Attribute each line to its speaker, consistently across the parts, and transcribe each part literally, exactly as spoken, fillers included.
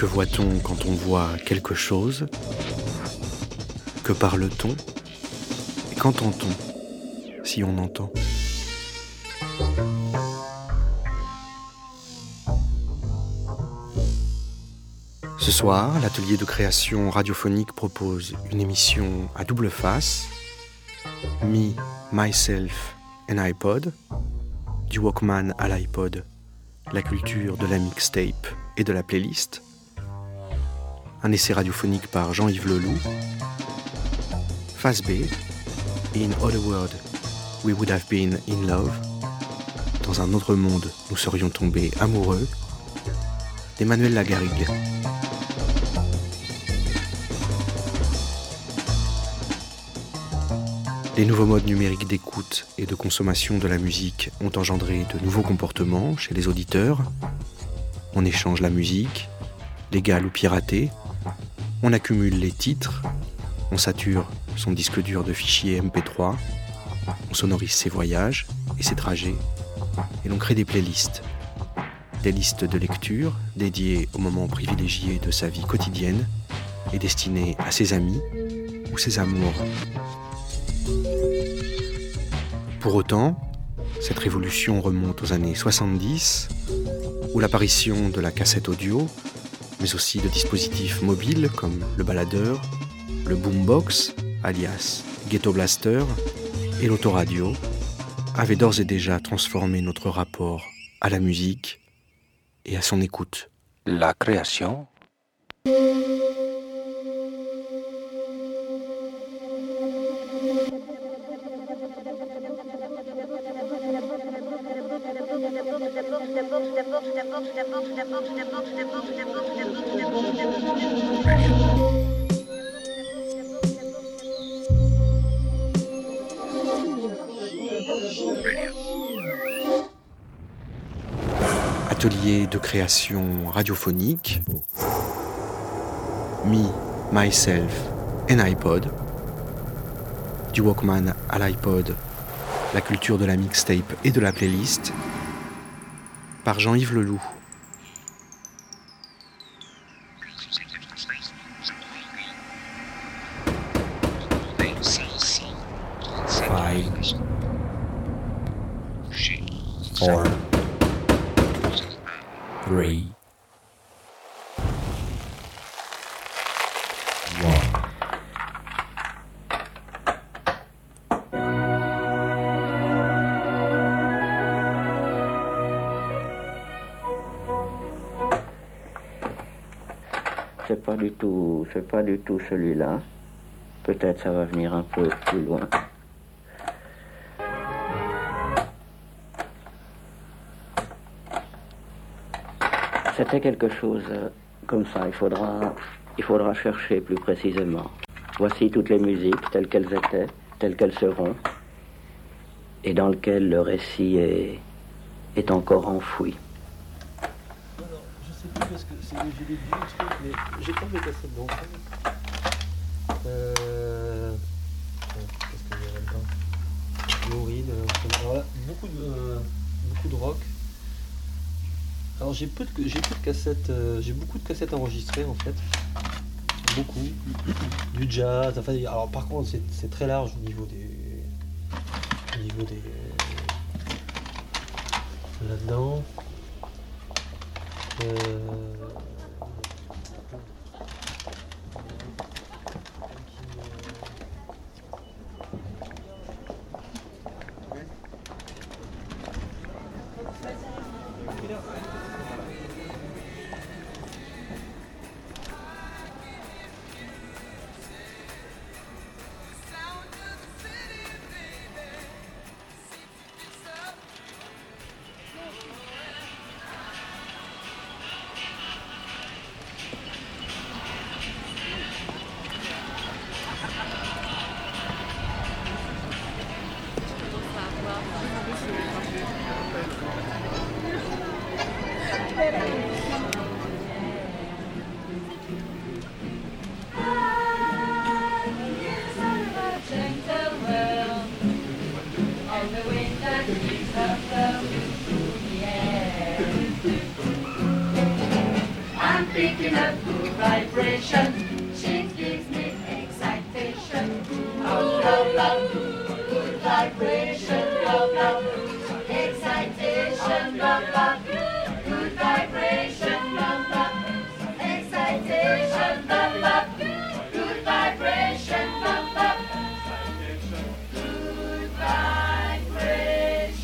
Speaker 1: Que voit-on quand on voit quelque chose? Que parle-t-on? Et qu'entend-on si on entend? Ce soir, l'atelier de création radiophonique propose une émission à double face, Me, Myself and iPod, du Walkman à l'iPod, la culture de la mixtape et de la playlist, un essai radiophonique par Jean-Yves Leloup, Phase B, In Other World, We Would Have Been in Love, dans un autre monde, nous serions tombés amoureux, d'Emmanuel Lagarrigue. Les nouveaux modes numériques d'écoute et de consommation de la musique ont engendré de nouveaux comportements chez les auditeurs. On échange la musique, légale ou piratée, on accumule les titres, on sature son disque dur de fichiers M P trois, on sonorise ses voyages et ses trajets, et l'on crée des playlists. Des listes de lecture dédiées aux moments privilégiés de sa vie quotidienne et destinées à ses amis ou ses amours. Pour autant, cette révolution remonte aux années soixante-dix, où l'apparition de la cassette audio, mais aussi de dispositifs mobiles comme le baladeur, le boombox, alias Ghetto Blaster, et l'autoradio, avait d'ores et déjà transformé notre rapport à la musique et à son écoute.
Speaker 2: La création.
Speaker 1: Atelier de création radiophonique, Me, Myself and iPod, du Walkman à l'iPod, la culture de la mixtape et de la playlist, par Jean-Yves Leloup. Five, four, three, one.
Speaker 3: C'est pas du tout, c'est pas du tout celui-là. Peut-être ça va venir un peu plus loin. C'était quelque chose comme ça. Il faudra, il faudra chercher plus précisément. Voici toutes les musiques telles qu'elles étaient, telles qu'elles seront, et dans lesquelles le récit est, est encore enfoui.
Speaker 4: Alors, je sais plus parce que c'est, j'ai des vieux trucs, mais j'ai pas mes cassettes d'enfant. Euh... Qu'est-ce que j'ai là-dedans? Laurine, alors là, beaucoup de, euh, beaucoup de rock. Alors j'ai peu de, j'ai peu de cassettes, euh, j'ai beaucoup de cassettes enregistrées en fait, beaucoup, du jazz. Enfin, alors par contre c'est, c'est très large au niveau des, au niveau des, là-dedans. Euh,
Speaker 2: picking up good vibration. She gives me excitation. Oh, love, love, good vibration, love, love, excitation, love, love, good vibration, love, love, excitation, love, love, good vibration, love, love, good vibration.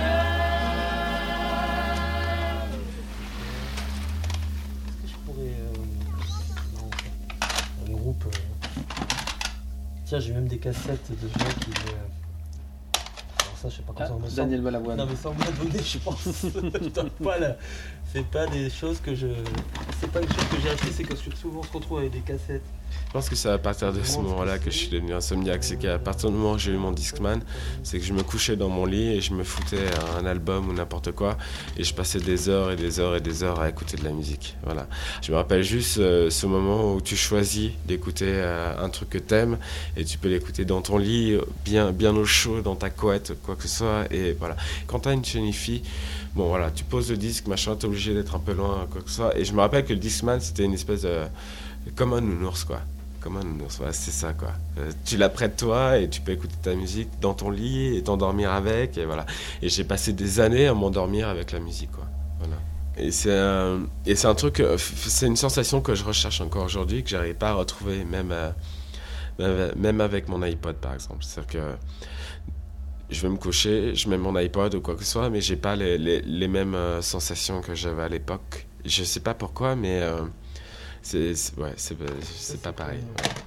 Speaker 4: Est-ce que je pourrais... Euh... non, un groupe... Euh... Tiens, j'ai même des cassettes de gens qui... Euh... Alors ça, je sais pas comment
Speaker 5: Ah,
Speaker 4: ça me semble.
Speaker 5: Daniel Balavoine.
Speaker 4: Non mais sans me donner, je pense. Je donne pas là. C'est pas des choses que je... C'est pas une chose que j'ai acheté, c'est que souvent on se retrouve avec des cassettes.
Speaker 6: Je pense que c'est à partir de ce moment-là que je suis devenu insomniaque. C'est qu'à partir du moment où j'ai eu mon Discman, c'est que je me couchais dans mon lit et je me foutais un album ou n'importe quoi et je passais des heures et des heures et des heures à écouter de la musique. Voilà. Je me rappelle juste euh, ce moment où tu choisis d'écouter euh, un truc que t'aimes et tu peux l'écouter dans ton lit, bien, bien au chaud, dans ta couette, quoi que ce soit. Et voilà. Quand t'as une chaîne hi-fi, bon voilà, tu poses le disque, machin, t'es obligé d'être un peu loin, quoi que ce soit. Et je me rappelle que le Discman, c'était une espèce de... comme un nounours, quoi. Comme un nounours, voilà, c'est ça, quoi. Euh, tu l'as près de toi et tu peux écouter ta musique dans ton lit et t'endormir avec, et voilà. Et j'ai passé des années à m'endormir avec la musique, quoi. Voilà. Et c'est un, et c'est un truc, c'est une sensation que je recherche encore aujourd'hui, que j'arrive pas à retrouver, même, euh, même, même avec mon iPod, par exemple. C'est-à-dire que je vais me coucher, je mets mon iPod ou quoi que ce soit, mais j'ai pas les, les, les mêmes euh, sensations que j'avais à l'époque. Je sais pas pourquoi, mais... Euh, C'est, c'est, ouais, c'est, c'est pas pareil.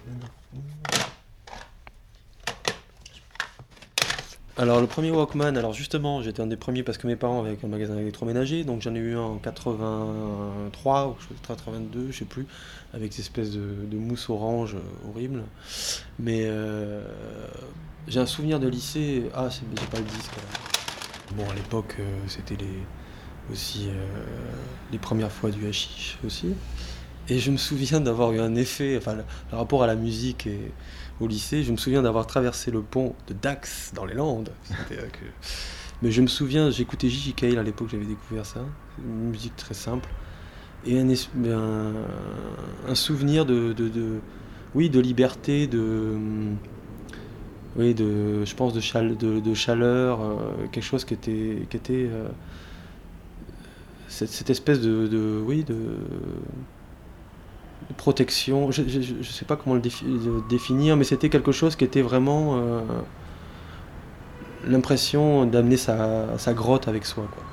Speaker 4: Alors le premier Walkman, alors justement j'étais un des premiers parce que mes parents avaient un magasin électroménager, donc j'en ai eu un en quatre-vingt-trois ou quatre-vingt-deux, je sais plus, avec des espèces de, de mousse orange euh, horrible. Mais euh, j'ai un souvenir de lycée, ah c'est, j'ai pas le disque. Alors. Bon à l'époque euh, c'était les, aussi euh, les premières fois du hashish aussi. Et je me souviens d'avoir eu un effet, enfin le, le rapport à la musique et au lycée, je me souviens d'avoir traversé le pont de Dax dans les Landes. C'était, euh, que... Mais je me souviens, j'écoutais Gigi Cale à l'époque, j'avais découvert ça, une musique très simple. Et un, un, un souvenir de, de, de, oui, de liberté, de, oui, de, je pense de, chale, de, de chaleur, euh, quelque chose qui était, qui était euh, cette, cette espèce de, de oui, de protection, je ne sais pas comment le défi- définir, mais c'était quelque chose qui était vraiment euh, l'impression d'amener sa, sa grotte avec soi, quoi.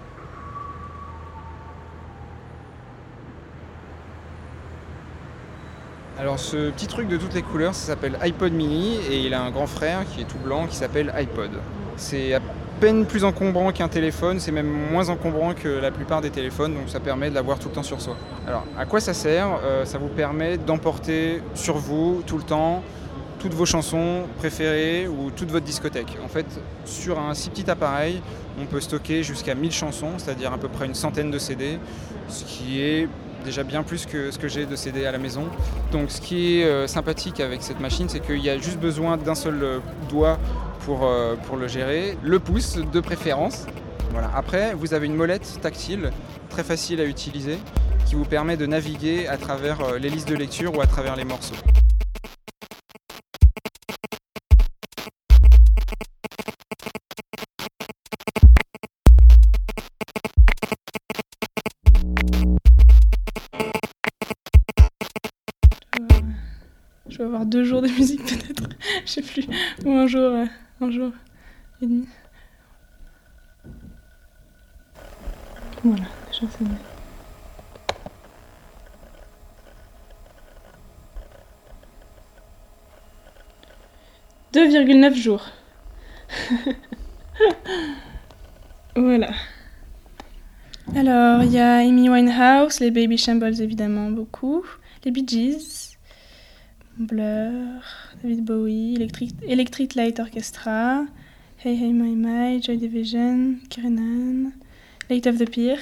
Speaker 5: Alors ce petit truc de toutes les couleurs, ça s'appelle iPod mini et il a un grand frère qui est tout blanc qui s'appelle iPod. C'est à peine plus encombrant qu'un téléphone, c'est même moins encombrant que la plupart des téléphones, donc ça permet de l'avoir tout le temps sur soi. Alors à quoi ça sert ? euh, Ça vous permet d'emporter sur vous tout le temps toutes vos chansons préférées ou toute votre discothèque. En fait, sur un si petit appareil, on peut stocker jusqu'à mille chansons, c'est-à-dire à peu près une centaine de C D, ce qui est déjà bien plus que ce que j'ai de C D à la maison. Donc ce qui est euh, sympathique avec cette machine, c'est qu'il y a juste besoin d'un seul euh, doigt pour, euh, pour le gérer, le pouce de préférence. Voilà. Après, vous avez une molette tactile très facile à utiliser qui vous permet de naviguer à travers euh, les listes de lecture ou à travers les morceaux.
Speaker 7: Je vais avoir deux jours de musique peut-être, je sais plus, ou un jour, euh, un jour et demi. Voilà, déjà c'est bien. deux virgule neuf jours. Voilà. Alors, il y a Amy Winehouse, les Baby Shambles évidemment beaucoup, les Bee Gees, Blur, David Bowie, Electric, Electric Light Orchestra, Hey Hey My My, Joy Division, Kerenan, Light of the Pier,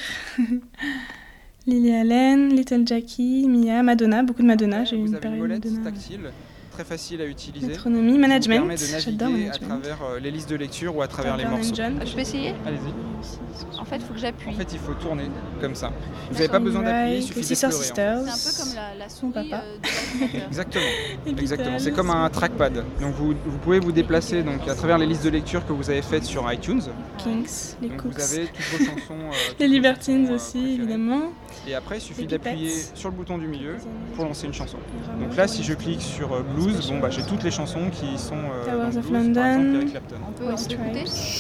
Speaker 7: Lily Allen, Little Jackie, Mia, Madonna, beaucoup de Madonna, j'ai eu
Speaker 5: vous
Speaker 7: une
Speaker 5: avez
Speaker 7: période
Speaker 5: une molette
Speaker 7: Madonna.
Speaker 5: tactile très facile à utiliser.
Speaker 7: Métronomie,
Speaker 5: qui
Speaker 7: management,
Speaker 5: vous permet de
Speaker 7: j'adore
Speaker 5: naviguer à
Speaker 7: management.
Speaker 5: travers euh, les listes de lecture ou à travers les
Speaker 7: Turner
Speaker 5: morceaux.
Speaker 7: John.
Speaker 8: Je peux essayer?
Speaker 5: Allez-y.
Speaker 8: En fait, il faut que j'appuie.
Speaker 5: En fait, il faut tourner comme ça. Vous n'avez pas besoin d'appuyer, il suffit
Speaker 7: Sister
Speaker 5: d'effleurer.
Speaker 7: Sisters.
Speaker 8: C'est un peu comme la, la
Speaker 7: Son
Speaker 8: souris
Speaker 7: papa.
Speaker 8: euh, de l'ordinateur.
Speaker 5: Exactement.
Speaker 7: Les
Speaker 5: Exactement.
Speaker 7: Beatles.
Speaker 5: C'est comme un trackpad. Donc vous, vous pouvez vous déplacer donc, à travers les listes de lecture que vous avez faites sur iTunes.
Speaker 7: Kings, les
Speaker 5: Donc
Speaker 7: Cooks.
Speaker 5: vous avez toutes vos chansons. euh, toutes
Speaker 7: Les
Speaker 5: vos
Speaker 7: Libertines
Speaker 5: chansons, euh,
Speaker 7: aussi,
Speaker 5: préférées.
Speaker 7: évidemment.
Speaker 5: Et après, il suffit
Speaker 7: Les
Speaker 5: d'appuyer
Speaker 7: Pipettes.
Speaker 5: sur le bouton du milieu pour lancer une chanson.
Speaker 7: Vraiment,
Speaker 5: Donc là,
Speaker 7: je
Speaker 5: si je clique sur euh, blues, bon bah j'ai toutes les chansons qui sont euh,
Speaker 7: Towers
Speaker 5: dans le
Speaker 7: of
Speaker 5: blues, par
Speaker 7: London.
Speaker 5: exemple Eric Clapton.
Speaker 8: On peut, on peut écouter?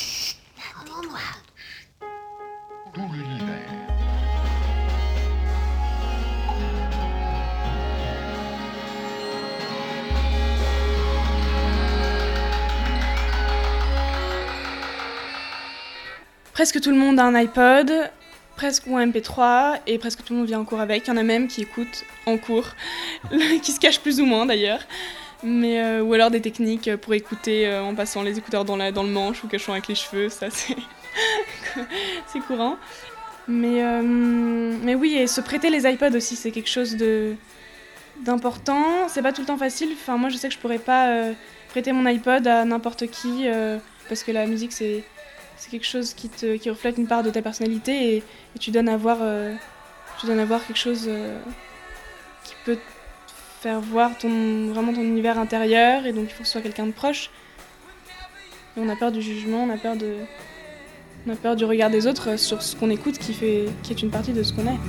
Speaker 7: Presque tout le monde a un iPod, presque ou un M P trois, et presque tout le monde vient en cours avec. Il y en a même qui écoutent en cours, qui se cachent plus ou moins d'ailleurs. Mais, euh, ou alors des techniques pour écouter euh, en passant les écouteurs dans, la, dans le manche ou cachant avec les cheveux, ça c'est, c'est courant. Mais, euh, mais oui, et se prêter les iPods aussi, c'est quelque chose de, d'important. C'est pas tout le temps facile. Enfin, moi je sais que je pourrais pas euh, prêter mon iPod à n'importe qui, euh, parce que la musique c'est... C'est quelque chose qui, te, qui reflète une part de ta personnalité et, et tu donnes à voir, euh, tu donnes à voir quelque chose euh, qui peut te faire voir ton, vraiment ton univers intérieur, et donc il faut que ce soit quelqu'un de proche. Et on a peur du jugement, on a peur, de, on a peur du regard des autres sur ce qu'on écoute qui, fait, qui est une partie de ce qu'on est.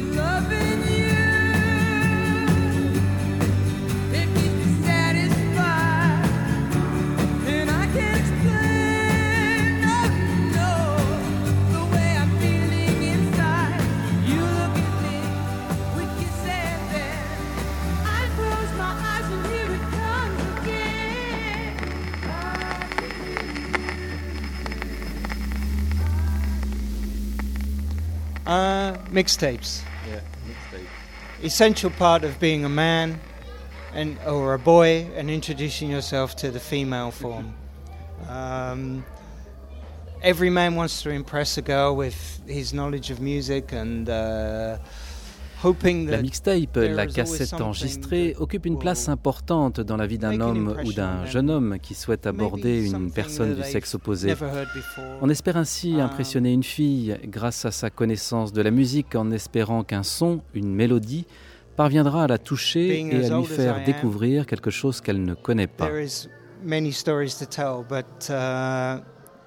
Speaker 9: Uh, mixtapes.
Speaker 6: Yeah, mixtape.
Speaker 9: Essential part of being a man and or a boy and introducing yourself to the female form. Um, every man wants to impress a girl with his knowledge of music and uh, hoping that
Speaker 10: La mixtape,
Speaker 9: there
Speaker 10: la
Speaker 9: is always
Speaker 10: cassette
Speaker 9: something
Speaker 10: enregistrée,
Speaker 9: that
Speaker 10: occupe une
Speaker 9: will
Speaker 10: place importante dans la vie d'un
Speaker 9: make an
Speaker 10: homme ou
Speaker 9: impression
Speaker 10: d'un
Speaker 9: on
Speaker 10: jeune
Speaker 9: them.
Speaker 10: homme qui souhaite aborder
Speaker 9: Maybe
Speaker 10: une
Speaker 9: something
Speaker 10: personne
Speaker 9: that
Speaker 10: du
Speaker 9: they've
Speaker 10: sexe opposé.
Speaker 9: never heard before.
Speaker 10: On espère ainsi
Speaker 9: Um,
Speaker 10: impressionner une fille grâce à sa connaissance de la musique, en espérant qu'un son, une mélodie, parviendra à la toucher
Speaker 9: Being
Speaker 10: et
Speaker 9: as
Speaker 10: à lui
Speaker 9: old as
Speaker 10: faire
Speaker 9: I am,
Speaker 10: découvrir quelque chose qu'elle ne connaît pas.
Speaker 9: There is many stories to tell, but uh,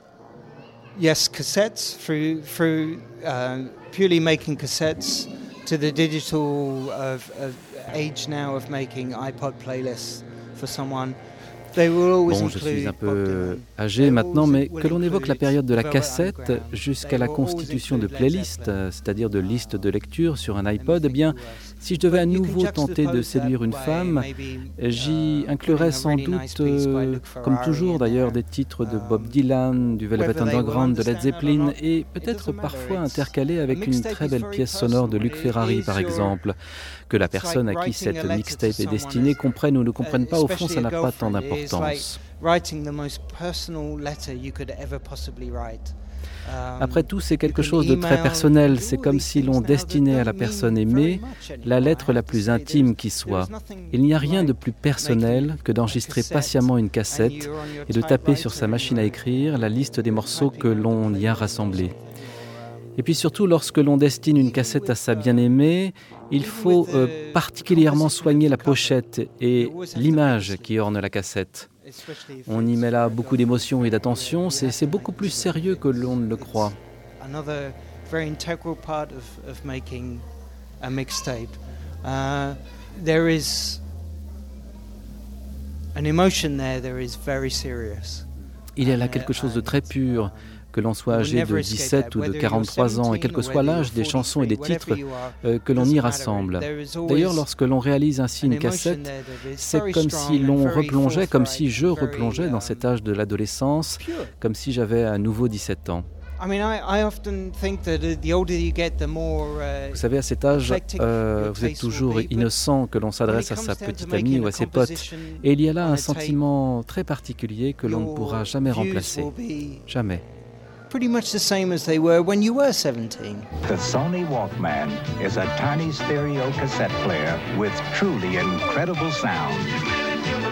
Speaker 9: yes, cassettes through through uh, purely making cassettes to the digital of, of age now of making iPod playlists for someone. They will always
Speaker 10: Bon, je suis un
Speaker 9: include Bob
Speaker 10: peu
Speaker 9: Dylan.
Speaker 10: âgé
Speaker 9: They
Speaker 10: maintenant,
Speaker 9: always
Speaker 10: mais
Speaker 9: will
Speaker 10: que l'on évoque la
Speaker 9: include
Speaker 10: période de la
Speaker 9: Velvet
Speaker 10: cassette
Speaker 9: Underground.
Speaker 10: jusqu'à
Speaker 9: They
Speaker 10: la
Speaker 9: will always
Speaker 10: constitution de
Speaker 9: include Led
Speaker 10: playlists,
Speaker 9: Zeppelin.
Speaker 10: euh, c'est-à-dire de listes de lecture sur un
Speaker 9: And
Speaker 10: iPod, eh
Speaker 9: anything
Speaker 10: bien,
Speaker 9: worse.
Speaker 10: si je devais à
Speaker 9: But you can
Speaker 10: nouveau tenter de
Speaker 9: juxtapose
Speaker 10: séduire
Speaker 9: that
Speaker 10: une
Speaker 9: by
Speaker 10: femme,
Speaker 9: maybe,
Speaker 10: j'y
Speaker 9: uh,
Speaker 10: inclurais
Speaker 9: putting a
Speaker 10: sans
Speaker 9: really
Speaker 10: doute,
Speaker 9: nice piece by
Speaker 10: euh,
Speaker 9: Luke
Speaker 10: comme
Speaker 9: Ferrari
Speaker 10: toujours
Speaker 9: in
Speaker 10: d'ailleurs,
Speaker 9: there.
Speaker 10: des titres de Bob
Speaker 9: Um,
Speaker 10: Dylan, du Velvet
Speaker 9: whether they will
Speaker 10: Underground, de Led
Speaker 9: understand it or
Speaker 10: Zeppelin,
Speaker 9: not,
Speaker 10: et
Speaker 9: it
Speaker 10: peut-être
Speaker 9: doesn't matter.
Speaker 10: parfois
Speaker 9: It's-
Speaker 10: intercalé
Speaker 9: a
Speaker 10: avec une
Speaker 9: mixtape
Speaker 10: très
Speaker 9: is
Speaker 10: belle
Speaker 9: very
Speaker 10: pièce sonore de
Speaker 9: personal.
Speaker 10: Luc
Speaker 9: It
Speaker 10: Ferrari,
Speaker 9: is
Speaker 10: par
Speaker 9: your-
Speaker 10: exemple. Que la
Speaker 9: It's like
Speaker 10: personne à qui
Speaker 9: writing
Speaker 10: cette
Speaker 9: a letter to
Speaker 10: mixtape est
Speaker 9: someone
Speaker 10: destinée
Speaker 9: as-
Speaker 10: comprenne ou ne comprenne pas, au fond, ça
Speaker 9: especially
Speaker 10: n'a
Speaker 9: a
Speaker 10: pas tant
Speaker 9: girlfriend. It is like
Speaker 10: d'importance.
Speaker 9: writing the most personal letter you could ever possibly write. Um,
Speaker 10: Après tout, c'est quelque
Speaker 9: you can
Speaker 10: chose de très
Speaker 9: email,
Speaker 10: personnel.
Speaker 9: you can
Speaker 10: C'est
Speaker 9: do
Speaker 10: comme
Speaker 9: these
Speaker 10: si
Speaker 9: things
Speaker 10: l'on
Speaker 9: now that
Speaker 10: destinait à la
Speaker 9: don't
Speaker 10: personne
Speaker 9: mean very
Speaker 10: aimée
Speaker 9: much anymore,
Speaker 10: la
Speaker 9: I
Speaker 10: lettre
Speaker 9: have
Speaker 10: la
Speaker 9: to
Speaker 10: plus
Speaker 9: say.
Speaker 10: intime
Speaker 9: There's-
Speaker 10: qui soit.
Speaker 9: there's nothing
Speaker 10: Il n'y a rien
Speaker 9: like
Speaker 10: de plus personnel que d'enregistrer
Speaker 9: cassette
Speaker 10: patiemment une
Speaker 9: and
Speaker 10: cassette
Speaker 9: you're on your
Speaker 10: et de taper sur
Speaker 9: typewriter
Speaker 10: sa machine à
Speaker 9: and
Speaker 10: écrire la liste des morceaux que
Speaker 9: typing on
Speaker 10: l'on
Speaker 9: the
Speaker 10: y a
Speaker 9: playlist or
Speaker 10: rassemblés.
Speaker 9: something, or, um,
Speaker 10: Et puis surtout, lorsque l'on destine une cassette à sa bien-aimée, il faut euh, particulièrement soigner la pochette et l'image qui orne la cassette.
Speaker 9: especially if
Speaker 10: On y
Speaker 9: it's
Speaker 10: met là
Speaker 9: a
Speaker 10: beaucoup
Speaker 9: girlfriend.
Speaker 10: d'émotions et d'attention, c'est c'est beaucoup plus sérieux que l'on ne le croit.
Speaker 9: Another very integral part of, of making a mixtape. Uh, there is an emotion there that is very serious.
Speaker 10: Il y a là quelque chose de très pur, que l'on soit âgé de dix-sept ou de quarante-trois ans, et quel que soit l'âge des chansons et des titres euh, que l'on y rassemble. D'ailleurs, lorsque l'on réalise ainsi une cassette, c'est comme si l'on replongeait, comme si je replongeais dans cet âge de l'adolescence, comme si j'avais à nouveau dix-sept ans. Vous savez, à cet âge, euh, vous êtes toujours innocent, que l'on s'adresse à sa petite amie ou à ses potes. Et il y a là un sentiment très particulier que l'on ne pourra jamais remplacer. Jamais.
Speaker 9: Pretty much the same as they were when you were seventeen.
Speaker 11: The Sony Walkman is a tiny stereo cassette player with truly incredible sound.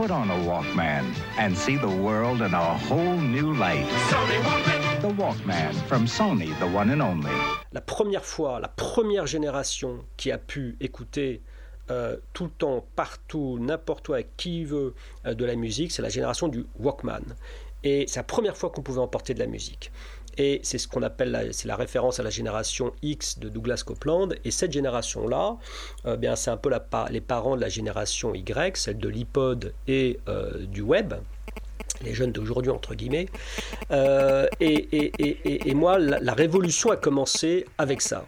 Speaker 11: Put on a Walkman and see the world in a whole new light. The Walkman from Sony, the one and only.
Speaker 12: La première fois, la première génération qui a pu écouter euh, tout le temps, partout, n'importe où, avec qui il veut, euh, de la musique, c'est la génération du Walkman. Et c'est la première fois qu'on pouvait emporter de la musique. Et c'est ce qu'on appelle la, c'est la référence à la génération X de Douglas Copeland. Et cette génération-là, euh, bien, c'est un peu la, les parents de la génération Y, celle de l'iPod et euh, du web, les jeunes d'aujourd'hui entre guillemets. Euh, et, et, et, et moi, la, la révolution a commencé avec ça.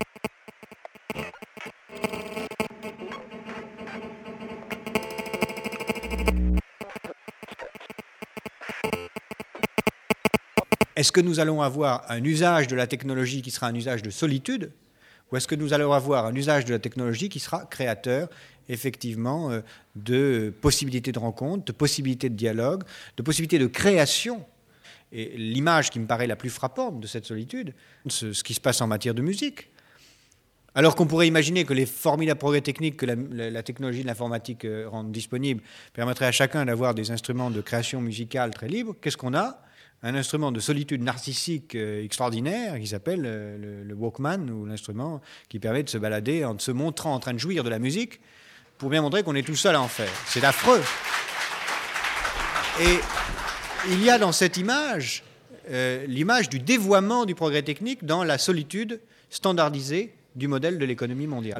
Speaker 13: Est-ce que nous allons avoir un usage de la technologie qui sera un usage de solitude, ou est-ce que nous allons avoir un usage de la technologie qui sera créateur, effectivement, de possibilités de rencontre, de possibilités de dialogue, de possibilités de création? Et l'image qui me paraît la plus frappante de cette solitude, c'est ce qui se passe en matière de musique. Alors qu'on pourrait imaginer que les formidables progrès techniques que la, la, la technologie de l'informatique euh, rend disponibles permettraient à chacun d'avoir des instruments de création musicale très libres, qu'est-ce qu'on a ? Un instrument de solitude narcissique euh, extraordinaire qui s'appelle euh, le, le Walkman, ou l'instrument qui permet de se balader en se montrant en train de jouir de la musique pour bien montrer qu'on est tout seul à en faire. C'est affreux. Et il y a dans cette image euh, l'image du dévoiement du progrès technique dans la solitude standardisée du modèle de l'économie mondiale.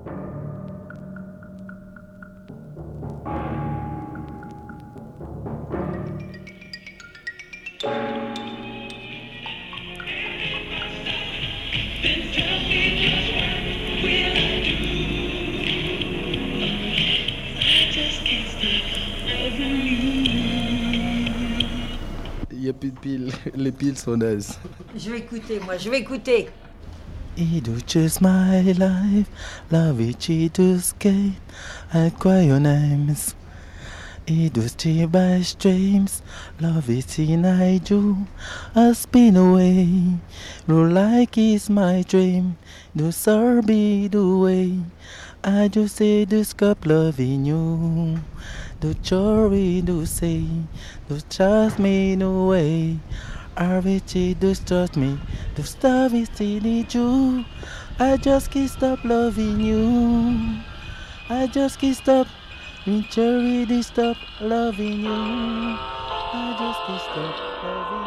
Speaker 14: Il n'y a plus de piles, les piles sont nazes.
Speaker 15: Je vais écouter, moi, je vais écouter.
Speaker 14: It was just my life, love it, it was gay, I cry your names. It was tea by streams, love it in I do, I spin away, roll like it's my dream, do sorry the way, I just say this cup loving you, do chori do say, do trust me no way. I reach it, just trust me. The stuff is still need you. I just can't stop loving you. I just can't stop. Cherry, they stop loving you. I just can't stop loving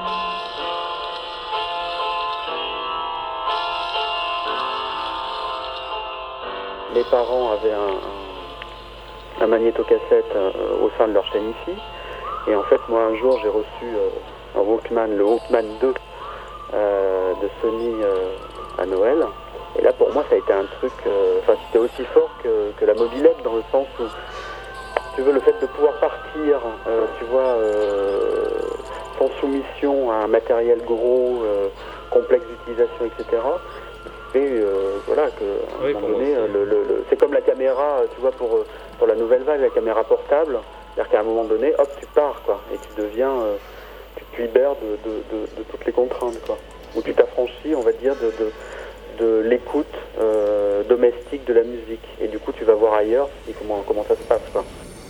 Speaker 3: you. Les parents avaient un, un, un magnétocassette euh, au sein de leur chaîne ici. Et en fait, moi, un jour, j'ai reçu euh, un Walkman, le Walkman deux euh, de Sony euh, à Noël. Et là, pour moi, ça a été un truc... Enfin, euh, c'était aussi fort que, que la mobilette, dans le sens où, tu veux, le fait de pouvoir partir, euh, tu vois, euh, sans soumission à un matériel gros, euh, complexe d'utilisation, et cetera. Et euh, voilà, que, à
Speaker 12: oui,
Speaker 3: un moment donné, le, le, le, c'est comme la caméra, tu vois, pour, pour la nouvelle vague, la caméra portable. C'est-à-dire qu'à un moment donné, hop, tu pars, quoi, et tu deviens... Euh, tu te libères de, de, de, de toutes les contraintes, quoi. Ou tu t'affranchis, on va dire, de, de, de l'écoute euh, domestique de la musique. Et du coup, tu vas voir ailleurs et comment, comment ça se passe, quoi.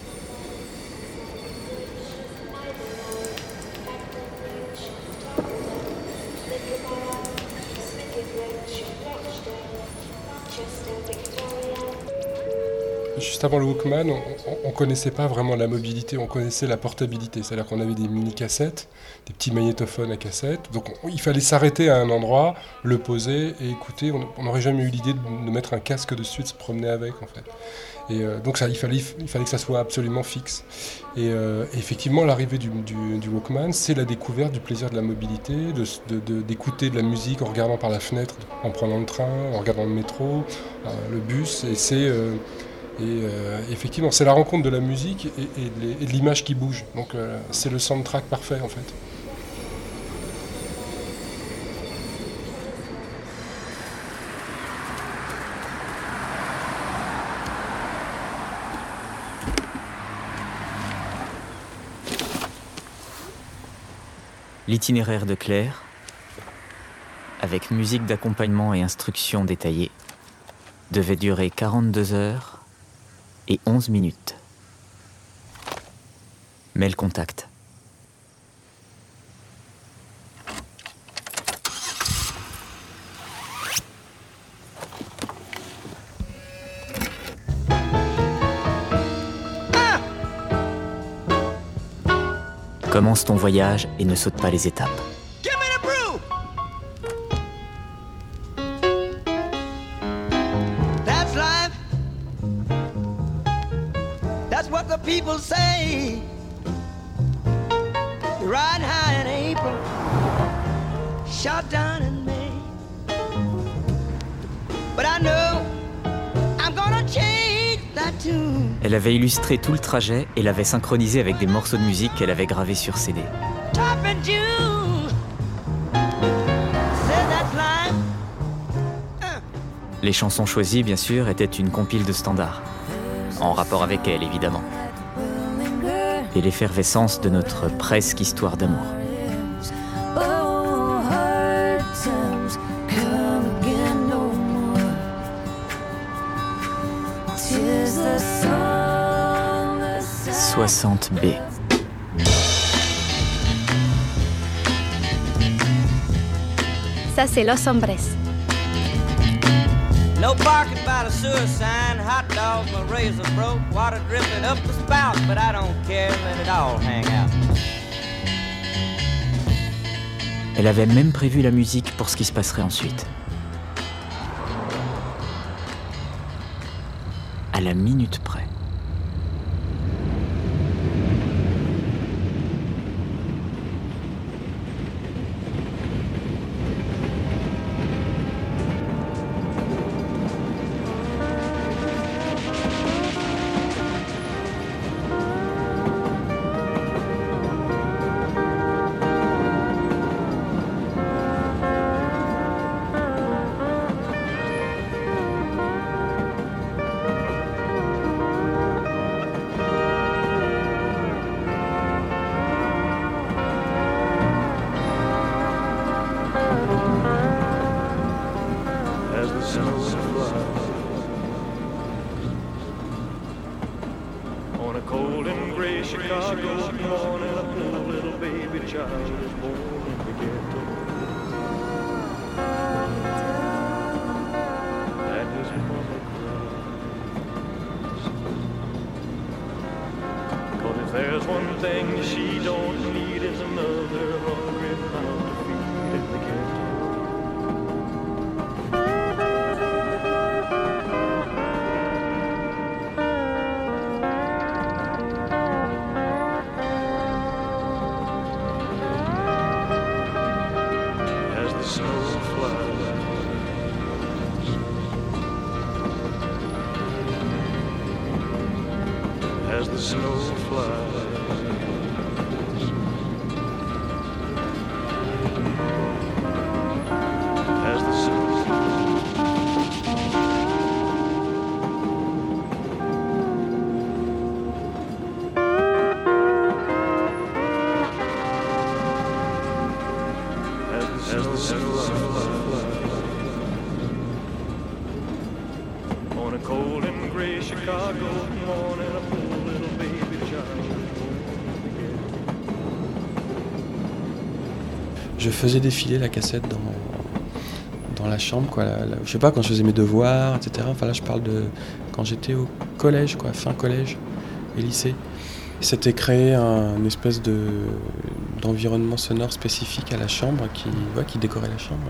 Speaker 16: Juste avant le Walkman, on ne connaissait pas vraiment la mobilité, on connaissait la portabilité. C'est-à-dire qu'on avait des mini-cassettes, des petits magnétophones à cassette. Donc on, il fallait s'arrêter à un endroit, le poser et écouter. On n'aurait jamais eu l'idée de, de mettre un casque dessus, de se promener avec, en fait. Et euh, donc ça, il, fallait, il fallait que ça soit absolument fixe. Et euh, effectivement, l'arrivée du, du, du Walkman, c'est la découverte du plaisir de la mobilité, de, de, de, d'écouter de la musique en regardant par la fenêtre, en prenant le train, en regardant le métro, euh, le bus. Et c'est... Euh, Et euh, effectivement, c'est la rencontre de la musique et, et, de, et de l'image qui bouge. Donc euh, c'est le soundtrack parfait, en fait.
Speaker 17: L'itinéraire de Claire, avec musique d'accompagnement et instructions détaillées, devait durer quarante-deux heures et onze minutes. mais elle contacte. Commence ton voyage et ne saute pas les étapes.
Speaker 2: That's life. That's what the people say. You ride high in April, shot down in May. But I know I'm gonna change that tune.
Speaker 17: Elle avait illustré tout le trajet et l'avait synchronisé avec des morceaux de musique qu'elle avait gravés sur C D.
Speaker 2: Top in June. Said that's life.
Speaker 17: Les chansons choisies, bien sûr, étaient une compile de standards. En rapport avec elle, évidemment. Et l'effervescence de notre presque histoire d'amour. soixante B.
Speaker 18: Ça, c'est Los Hombres.
Speaker 2: No parking by the sewer sign, hot dogs, my razor broke, water dripping up the spout, but I don't care, let it all hang out.
Speaker 17: Elle avait même prévu la musique pour ce qui se passerait ensuite. À la minute près.
Speaker 19: There's one thing she don't need is another hungry mouth to feed in the ghetto. As the snow flies, as the snow flies. On a cold and gray Chicago morning, a poor little baby child.
Speaker 20: Je faisais défiler la cassette dans, dans la chambre, quoi. La, la, je sais pas, quand je faisais mes devoirs, et cetera. Enfin là, je parle de quand j'étais au collège, quoi, fin collège et lycée. C'était créé un une espèce de d'environnement sonore spécifique à la chambre qui, ouais, qui décorait la chambre.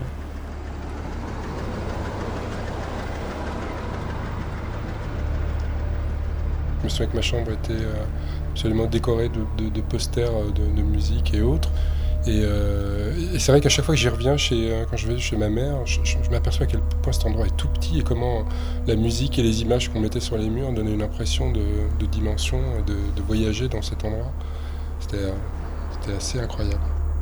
Speaker 16: Je me souviens que ma chambre était absolument décorée de, de, de posters de, de musique et autres. Et, euh, et c'est vrai qu'à chaque fois que j'y reviens, chez, quand je vais chez ma mère, je, je, je m'aperçois à quel point cet endroit est tout petit et comment la musique et les images qu'on mettait sur les murs donnaient une impression de, de dimension et de, de voyager dans cet endroit. C'était, c'était assez incroyable.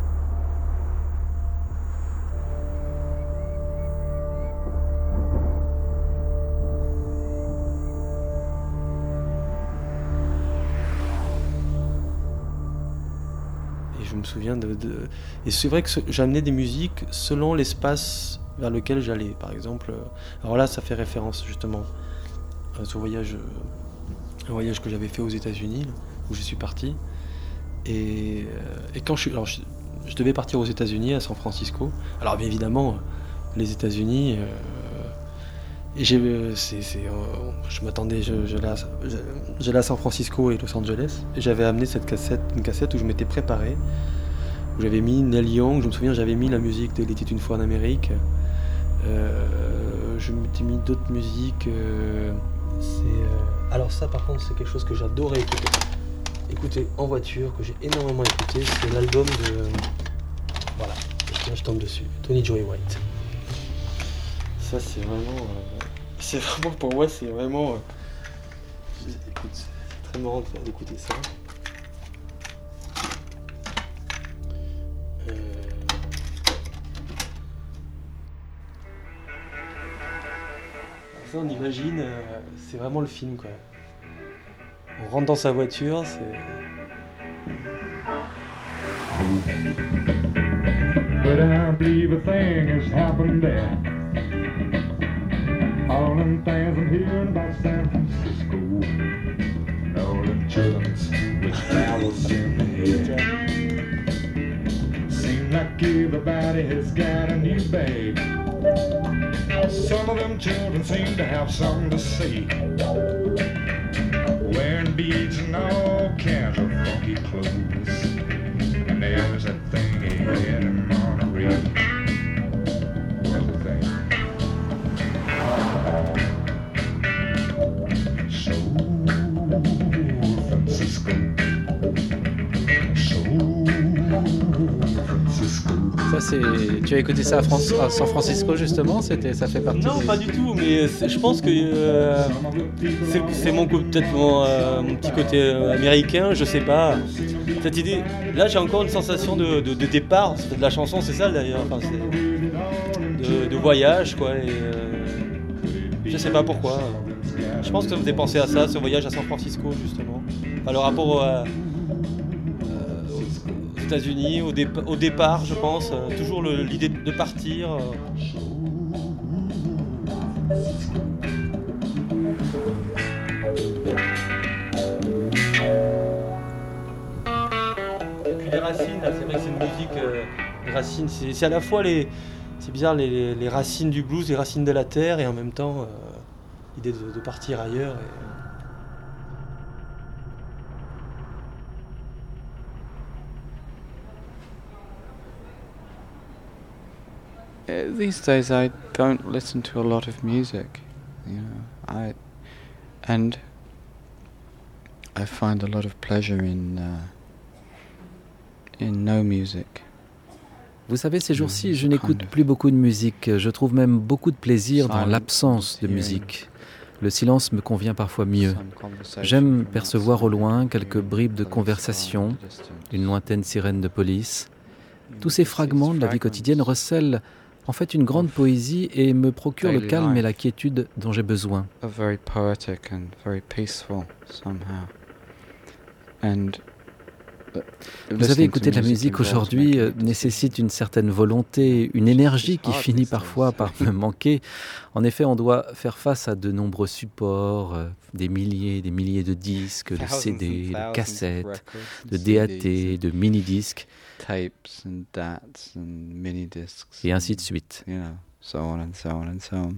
Speaker 20: Je me souviens de, de... Et c'est vrai que ce... j'amenais des musiques selon l'espace vers lequel j'allais. Par exemple, alors là, ça fait référence justement à ce voyage, un voyage que j'avais fait aux États-Unis, où je suis parti. Et, et quand je suis, alors je, je devais partir aux États-Unis, à San Francisco. Alors bien évidemment, les États-Unis, euh, et j'ai, c'est, c'est, euh, je m'attendais, je, j'allais, à, j'allais à San Francisco et Los Angeles. Et j'avais amené cette cassette, une cassette où je m'étais préparé, où j'avais mis Neil Young. Je me souviens, j'avais mis la musique de Il était une fois en Amérique. Euh, je m'étais mis d'autres musiques. Euh, c'est, euh, alors ça, par contre, c'est quelque chose que j'adorais écouter. Écouter en voiture, que j'ai énormément écouté, c'est l'album de... Voilà, je, je tombe dessus, Tony Joe White. Ça c'est vraiment... Euh, c'est vraiment, pour moi, c'est vraiment... Euh, écoute, c'est très marrant d'écouter ça. Euh... Ça on imagine, euh, c'est vraiment le film quoi. On rentre dans sa voiture, c'est...
Speaker 21: But I believe a thing has happened there. All them things I'm hearing about San Francisco, and all them children's with flowers in their hair. Seems like everybody has got a new babe. Some of them children seem to have something to say. Wearing beads and all kinds of funky clothes. And there's that thing ahead in Monterey. What's the thing? San Francisco. Francisco.
Speaker 10: Ça, c'est... Tu as écouté ça à, France... à San Francisco, justement? C'était... Ça fait partie
Speaker 20: Non,
Speaker 10: des...
Speaker 20: pas du tout, mais c'est... je pense que euh... c'est... c'est mon... peut-être mon, euh, mon petit côté euh, américain, je sais pas. Cette idée, là j'ai encore une sensation de, de, de départ de la chanson, c'est ça d'ailleurs, enfin, c'est... De, de voyage quoi, et euh... je sais pas pourquoi. Je pense que ça me faisait penser à ça, ce voyage à San Francisco justement. Enfin, le rapport à... aux États-Unis, au, dé- au départ, je pense, euh, toujours le, l'idée de partir. Euh... Et puis les racines, là, c'est vrai que c'est une musique. Euh, les racines, c'est, c'est à la fois les, c'est bizarre, les, les racines du blues, les racines de la terre, et en même temps euh, l'idée de, de partir ailleurs. Et,
Speaker 22: Uh, these days I don't listen to a lot of music, you know, I and I find a lot of pleasure in uh, in no music.
Speaker 10: Vous savez, ces jours-ci, je n'écoute plus beaucoup de musique. Je trouve même beaucoup de plaisir dans l'absence de musique. Le silence me convient parfois mieux. J'aime percevoir au loin quelques bribes de conversation, une lointaine sirène de police. Tous ces fragments de la vie quotidienne recèlent en fait une grande poésie et me procurent le calme et la quiétude dont j'ai besoin.
Speaker 22: Very poetic and very peaceful somehow. And
Speaker 10: Vous avez écouté de la musique aujourd'hui euh, nécessite une certaine volonté, une énergie qui finit parfois par me manquer. En effet, on doit faire face à de nombreux supports, euh, des milliers et des milliers de disques, de C D, de cassettes, de D A T, de mini-disques,
Speaker 22: tapes and dats and mini discs,
Speaker 10: et ainsi de suite.
Speaker 22: You know, so on and so on and so on.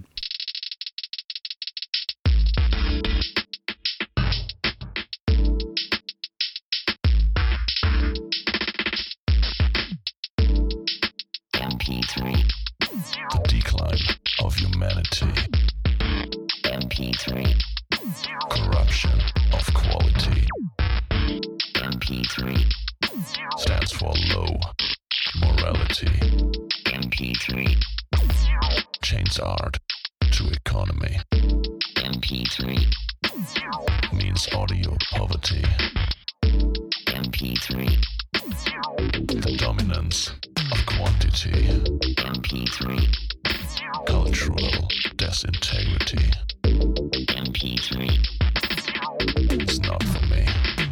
Speaker 23: M P three. The decline of humanity. M P three. Corruption of quality. M P three. Stands for low morality. M P three. Chains art to economy. M P three. Means audio poverty. M P three. The dominance of quantity. M P three. Cultural disintegrity. M P three. It's not for me.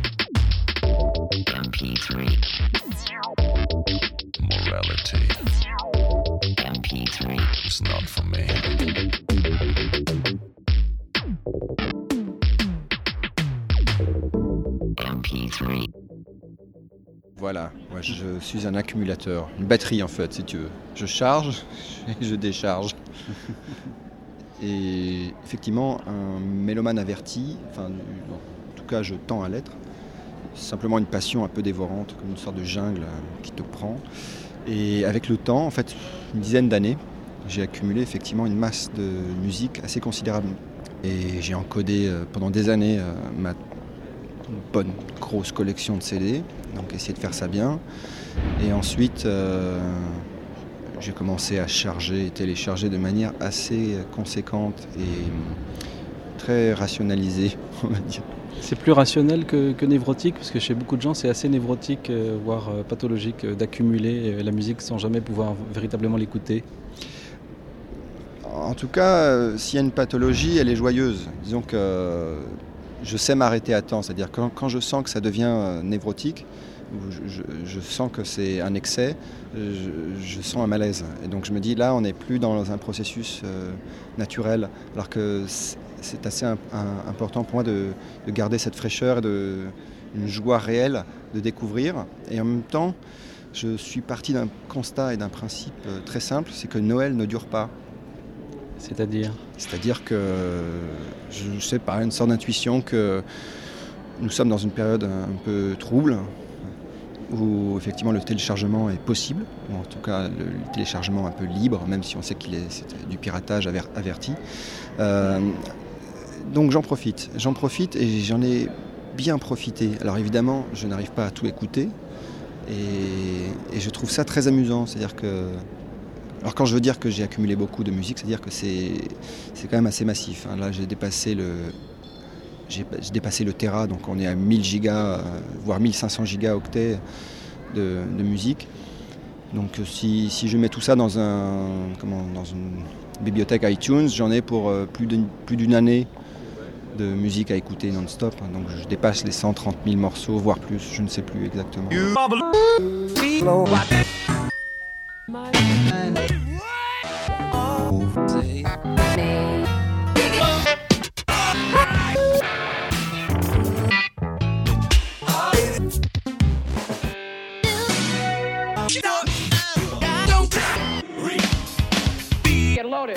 Speaker 23: M P three. Morality. M P three. It's not for me. M P three.
Speaker 1: Voilà, moi je suis un accumulateur, une batterie en fait, si tu veux. Je charge et je décharge. Et effectivement, un mélomane averti, enfin, en tout cas je tends à l'être, c'est simplement une passion un peu dévorante, comme une sorte de jungle qui te prend. Et avec le temps, en fait, une dizaine d'années, j'ai accumulé effectivement une masse de musique assez considérable. Et j'ai encodé pendant des années ma bonne grosse collection de C D, donc essayer de faire ça bien. Et ensuite, euh, j'ai commencé à charger et télécharger de manière assez conséquente et très rationalisée, on va dire.
Speaker 10: C'est plus rationnel que, que névrotique, parce que chez beaucoup de gens, c'est assez névrotique, euh, voire euh, pathologique, euh, d'accumuler euh, la musique sans jamais pouvoir véritablement l'écouter.
Speaker 1: En tout cas, euh, s'il y a une pathologie, elle est joyeuse. Disons que euh, je sais m'arrêter à temps, c'est-à-dire quand, quand je sens que ça devient euh, névrotique, je, je, je sens que c'est un excès, je, je sens un malaise. Et donc je me dis, là, on n'est plus dans un processus euh, naturel, alors que c'est, c'est assez un, un, important pour moi de, de garder cette fraîcheur et de, une joie réelle de découvrir. Et en même temps, je suis parti d'un constat et d'un principe très simple, c'est que Noël ne dure pas.
Speaker 10: C'est-à-dire ?
Speaker 1: C'est-à-dire que, je ne sais pas, une sorte d'intuition que nous sommes dans une période un peu trouble, où effectivement le téléchargement est possible, ou en tout cas le, le téléchargement un peu libre, même si on sait qu'il est c'est du piratage aver, averti. Euh, donc j'en profite, j'en profite et j'en ai bien profité. Alors évidemment, je n'arrive pas à tout écouter, et, et je trouve ça très amusant, c'est-à-dire que Alors quand je veux dire que j'ai accumulé beaucoup de musique, c'est-à-dire que c'est, c'est quand même assez massif. Hein. Là, j'ai dépassé le, j'ai, j'ai dépassé le Tera, donc on est à mille gigas, voire mille cinq cents gigaoctets de, de musique. Donc si, si je mets tout ça dans, un, comment, dans une bibliothèque iTunes, j'en ai pour plus d'une, plus d'une année de musique à écouter non-stop. Donc je dépasse les cent trente mille morceaux, voire plus, je ne sais plus exactement.
Speaker 2: Get loaded.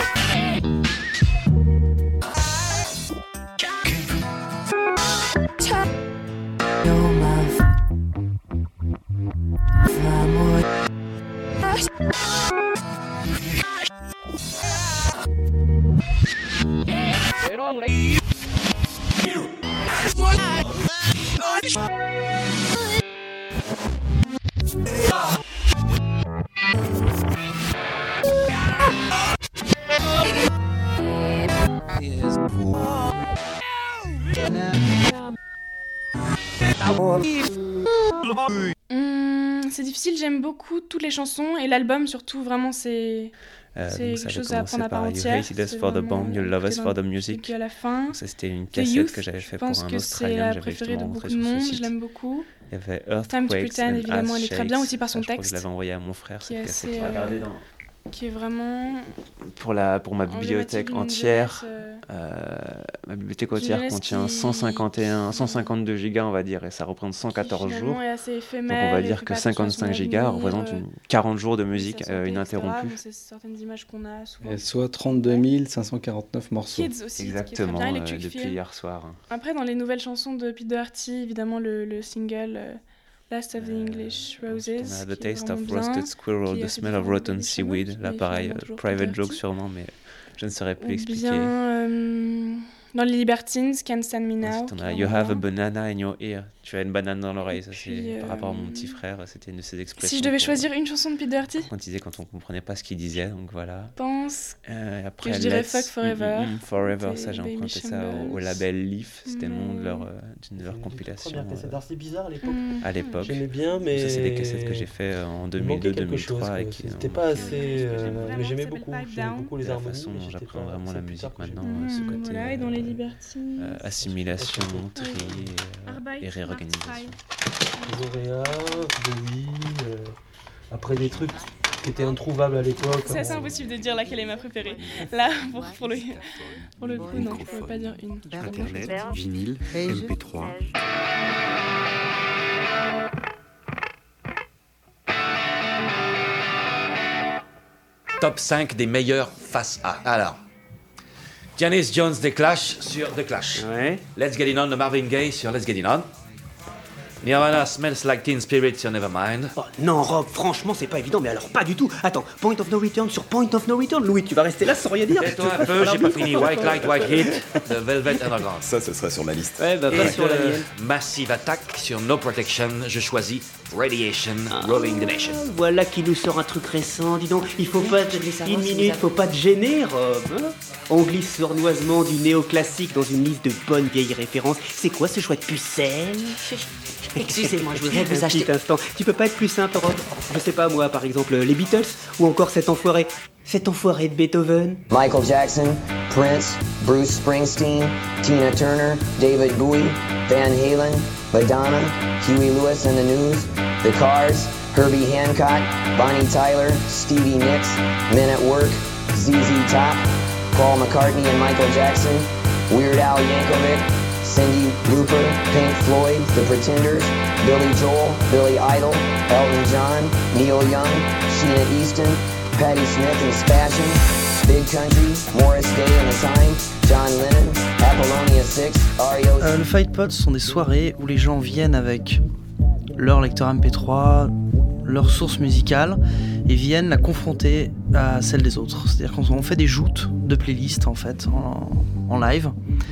Speaker 7: Hum, c'est difficile, j'aime beaucoup toutes les chansons et l'album surtout, vraiment c'est,
Speaker 4: Euh,
Speaker 7: c'est
Speaker 4: donc ça
Speaker 7: quelque
Speaker 4: avait
Speaker 7: chose à
Speaker 4: commencé
Speaker 7: prendre à part
Speaker 4: par You
Speaker 7: entière.
Speaker 4: Hated Us
Speaker 7: C'est
Speaker 4: for the
Speaker 7: vraiment
Speaker 4: Bomb, You Love Us
Speaker 7: écrit
Speaker 4: for the
Speaker 7: dans-
Speaker 4: Music.
Speaker 7: depuis à la fin.
Speaker 4: Ça, c'était une
Speaker 7: The
Speaker 4: cassette
Speaker 7: Youth,
Speaker 4: que j'avais fait
Speaker 7: je pense
Speaker 4: pour un
Speaker 7: que
Speaker 4: Australien
Speaker 7: c'est la
Speaker 4: que j'avais
Speaker 7: préférée
Speaker 4: justement
Speaker 7: de
Speaker 4: montré
Speaker 7: beaucoup de
Speaker 4: sur ce
Speaker 7: monde,
Speaker 4: site.
Speaker 7: je l'aime beaucoup.
Speaker 4: Il y avait
Speaker 7: Time to
Speaker 4: Earthquakes
Speaker 7: Pretend,
Speaker 4: and
Speaker 7: évidemment, elle est très
Speaker 4: Ass
Speaker 7: bien
Speaker 4: Shakes.
Speaker 7: aussi par son
Speaker 4: Ça, je crois que
Speaker 7: texte.
Speaker 4: je l'avais envoyé à mon frère,
Speaker 7: Qui
Speaker 4: cette
Speaker 7: est
Speaker 4: cassette.
Speaker 7: assez,
Speaker 4: Je l'ai regardée
Speaker 7: euh,
Speaker 4: dans-
Speaker 7: qui est vraiment
Speaker 4: Pour, la, pour ma
Speaker 7: emblématique
Speaker 4: bibliothèque
Speaker 7: d'une
Speaker 4: entière,
Speaker 7: jeunesse, euh,
Speaker 4: euh, ma bibliothèque
Speaker 7: d'une
Speaker 4: entière
Speaker 7: jeunesse
Speaker 4: contient
Speaker 7: qui-
Speaker 4: cent cinquante et un, cent cinquante-deux gigas, on va dire, et ça représente cent quatorze
Speaker 7: finalement
Speaker 4: jours.
Speaker 7: est assez
Speaker 4: Donc
Speaker 7: éphémère
Speaker 4: on va
Speaker 7: et
Speaker 4: dire
Speaker 7: fait
Speaker 4: que
Speaker 7: pas attention à son
Speaker 4: cinquante-cinq gigas
Speaker 7: avenir,
Speaker 4: représentent
Speaker 7: euh,
Speaker 4: une, quarante jours de
Speaker 7: sa
Speaker 4: musique
Speaker 7: santé,
Speaker 4: euh,
Speaker 7: et cetera.
Speaker 4: ininterrompue.
Speaker 7: Donc c'est certaines images qu'on a souvent.
Speaker 10: Et soit trente-deux mille cinq cent quarante-neuf morceaux.
Speaker 7: Kids aussi, qui est très
Speaker 4: Exactement,
Speaker 7: bien,
Speaker 4: euh,
Speaker 7: Electric
Speaker 4: depuis
Speaker 7: Feel.
Speaker 4: hier soir.
Speaker 7: Après, dans les nouvelles chansons de Pete Doherty, évidemment le, le single euh, Last of the English Roses.
Speaker 4: On a The
Speaker 7: qui est
Speaker 4: Taste of
Speaker 7: vraiment bien,
Speaker 4: Roasted Squirrel,
Speaker 7: qui est
Speaker 4: The
Speaker 7: assez
Speaker 4: Smell of
Speaker 7: différent de
Speaker 4: Rotten
Speaker 7: Baby Shambles,
Speaker 4: Seaweed. Là,
Speaker 7: mais
Speaker 4: pareil,
Speaker 7: finalement
Speaker 4: euh,
Speaker 7: toujours
Speaker 4: private
Speaker 7: Pete
Speaker 4: joke
Speaker 7: Doherty.
Speaker 4: sûrement, mais je ne saurais plus
Speaker 7: Ou
Speaker 4: expliquer.
Speaker 7: bien euh, dans les Libertines, Can't Stand Me Now.
Speaker 4: Ensuite, on
Speaker 7: qui
Speaker 4: a
Speaker 7: est
Speaker 4: You
Speaker 7: vraiment
Speaker 4: Have a
Speaker 7: bien.
Speaker 4: banana in your ear. Tu as une banane dans l'oreille. Ça, c'est
Speaker 7: puis,
Speaker 4: par rapport à mon
Speaker 7: euh,
Speaker 4: petit frère. C'était une de ses expressions.
Speaker 7: Si je devais
Speaker 4: pour-
Speaker 7: choisir une chanson de Pete Doherty,
Speaker 4: Quand il disait quand on comprenait pas ce qu'il disait, donc voilà.
Speaker 7: je pense
Speaker 4: Euh, après,
Speaker 7: que je dirais
Speaker 4: Let's-
Speaker 7: Fuck Forever.
Speaker 4: Mm, mm, mm, Forever,
Speaker 7: des
Speaker 4: ça j'ai
Speaker 7: Baby
Speaker 4: emprunté ça au, au
Speaker 7: Shambles.
Speaker 4: label Leaf. C'était le nom de
Speaker 7: Mais-
Speaker 4: leur, euh, d'une de leurs compilations.
Speaker 5: Première cassette
Speaker 4: euh,
Speaker 5: d'art, c'est bizarre à l'époque.
Speaker 7: Mm.
Speaker 4: à l'époque.
Speaker 5: J'aimais bien, mais
Speaker 4: Ça, c'est des cassettes que j'ai fait euh, en
Speaker 5: il manquait quelque chose,
Speaker 4: deux mille deux deux mille trois.
Speaker 5: quoi.
Speaker 4: Et qui
Speaker 5: C'était
Speaker 4: ont
Speaker 5: pas
Speaker 4: marqué,
Speaker 5: assez,
Speaker 4: euh,
Speaker 5: euh, mais j'aimais beaucoup.
Speaker 7: Pipe
Speaker 5: J'aimais
Speaker 7: Down.
Speaker 5: beaucoup les
Speaker 4: de la
Speaker 5: harmonies.
Speaker 4: façon
Speaker 5: mais
Speaker 4: dont
Speaker 5: j'étais
Speaker 4: j'apprends
Speaker 5: pas-
Speaker 4: vraiment
Speaker 5: c'est
Speaker 4: la
Speaker 5: plus
Speaker 4: musique
Speaker 5: tard que j'ai-
Speaker 4: maintenant, euh, ce
Speaker 7: Mm,
Speaker 4: côté
Speaker 7: voilà, et dans les
Speaker 4: euh,
Speaker 7: Libertines.
Speaker 4: euh, assimilation, tri euh,
Speaker 7: Arbeit
Speaker 4: et réorganisation.
Speaker 5: Zoréa, Bowie, euh, après des trucs qui étaient introuvables à l'époque.
Speaker 7: C'est assez
Speaker 5: hein.
Speaker 7: impossible de dire laquelle est ma préférée. Là, pour, pour, le, pour le coup, non, je pourrais pas dire une.
Speaker 24: Internet, vinyle, M P trois.
Speaker 6: top cinq des meilleurs face A. Alors, Janis Jones des Clash sur The Clash.
Speaker 4: Ouais.
Speaker 6: Let's Get It On de Marvin Gaye sur Let's Get It On. Nirvana Smells Like Teen Spirit sur Nevermind.
Speaker 8: Oh, non, Rob, franchement, c'est pas évident, mais alors pas du tout. Attends, Point of No Return sur Point of No Return. Louis, tu vas rester là sans rien dire.
Speaker 6: Tais-toi un peu, j'ai pas fini. White Light, White Heat de Velvet Underground.
Speaker 9: Ça, ce serait sur ma liste.
Speaker 8: Ouais, bah, pas
Speaker 6: Et
Speaker 8: sur la
Speaker 6: de
Speaker 8: mienne.
Speaker 6: Massive Attack sur No Protection, je choisis Radiation, Rolling the Nation.
Speaker 8: Voilà qui nous sort un truc récent, dis donc. Il faut pas. te- Une minute, faut pas te gêner, Rob. hein. On glisse sournoisement du néoclassique dans une liste de bonnes vieilles références. C'est quoi ce choix de pucelle?
Speaker 18: Excusez-moi, je voudrais vous
Speaker 8: Un
Speaker 18: acheter-
Speaker 8: petit instant. Tu peux pas être plus simple, Rob? Je sais pas, moi, par exemple, les Beatles ou encore cet enfoiré. Cet enfoiré de Beethoven.
Speaker 24: Michael Jackson, Prince, Bruce Springsteen, Tina Turner, David Bowie, Van Halen, Madonna, Huey Lewis and the News, The Cars, Herbie Hancock, Bonnie Tyler, Stevie Nicks, Men at Work, Z Z Top, Paul McCartney and Michael Jackson, Weird Al Yankovic, Cyndi Lauper, Pink Floyd, The Pretenders, Billy Joel, Billy Idol, Elton John, Neil Young, Sheena Easton, Patti Smith and Spashin, Big Country, Morris Day and the Time, John Lennon, Apollonia six, R E O.
Speaker 25: Euh, le Fight Pod, ce sont des soirées où les gens viennent avec leur lecteur M P trois, leur source musicale, et viennent la confronter à celle des autres. C'est-à-dire qu'on fait des joutes de playlists en fait, en, en live.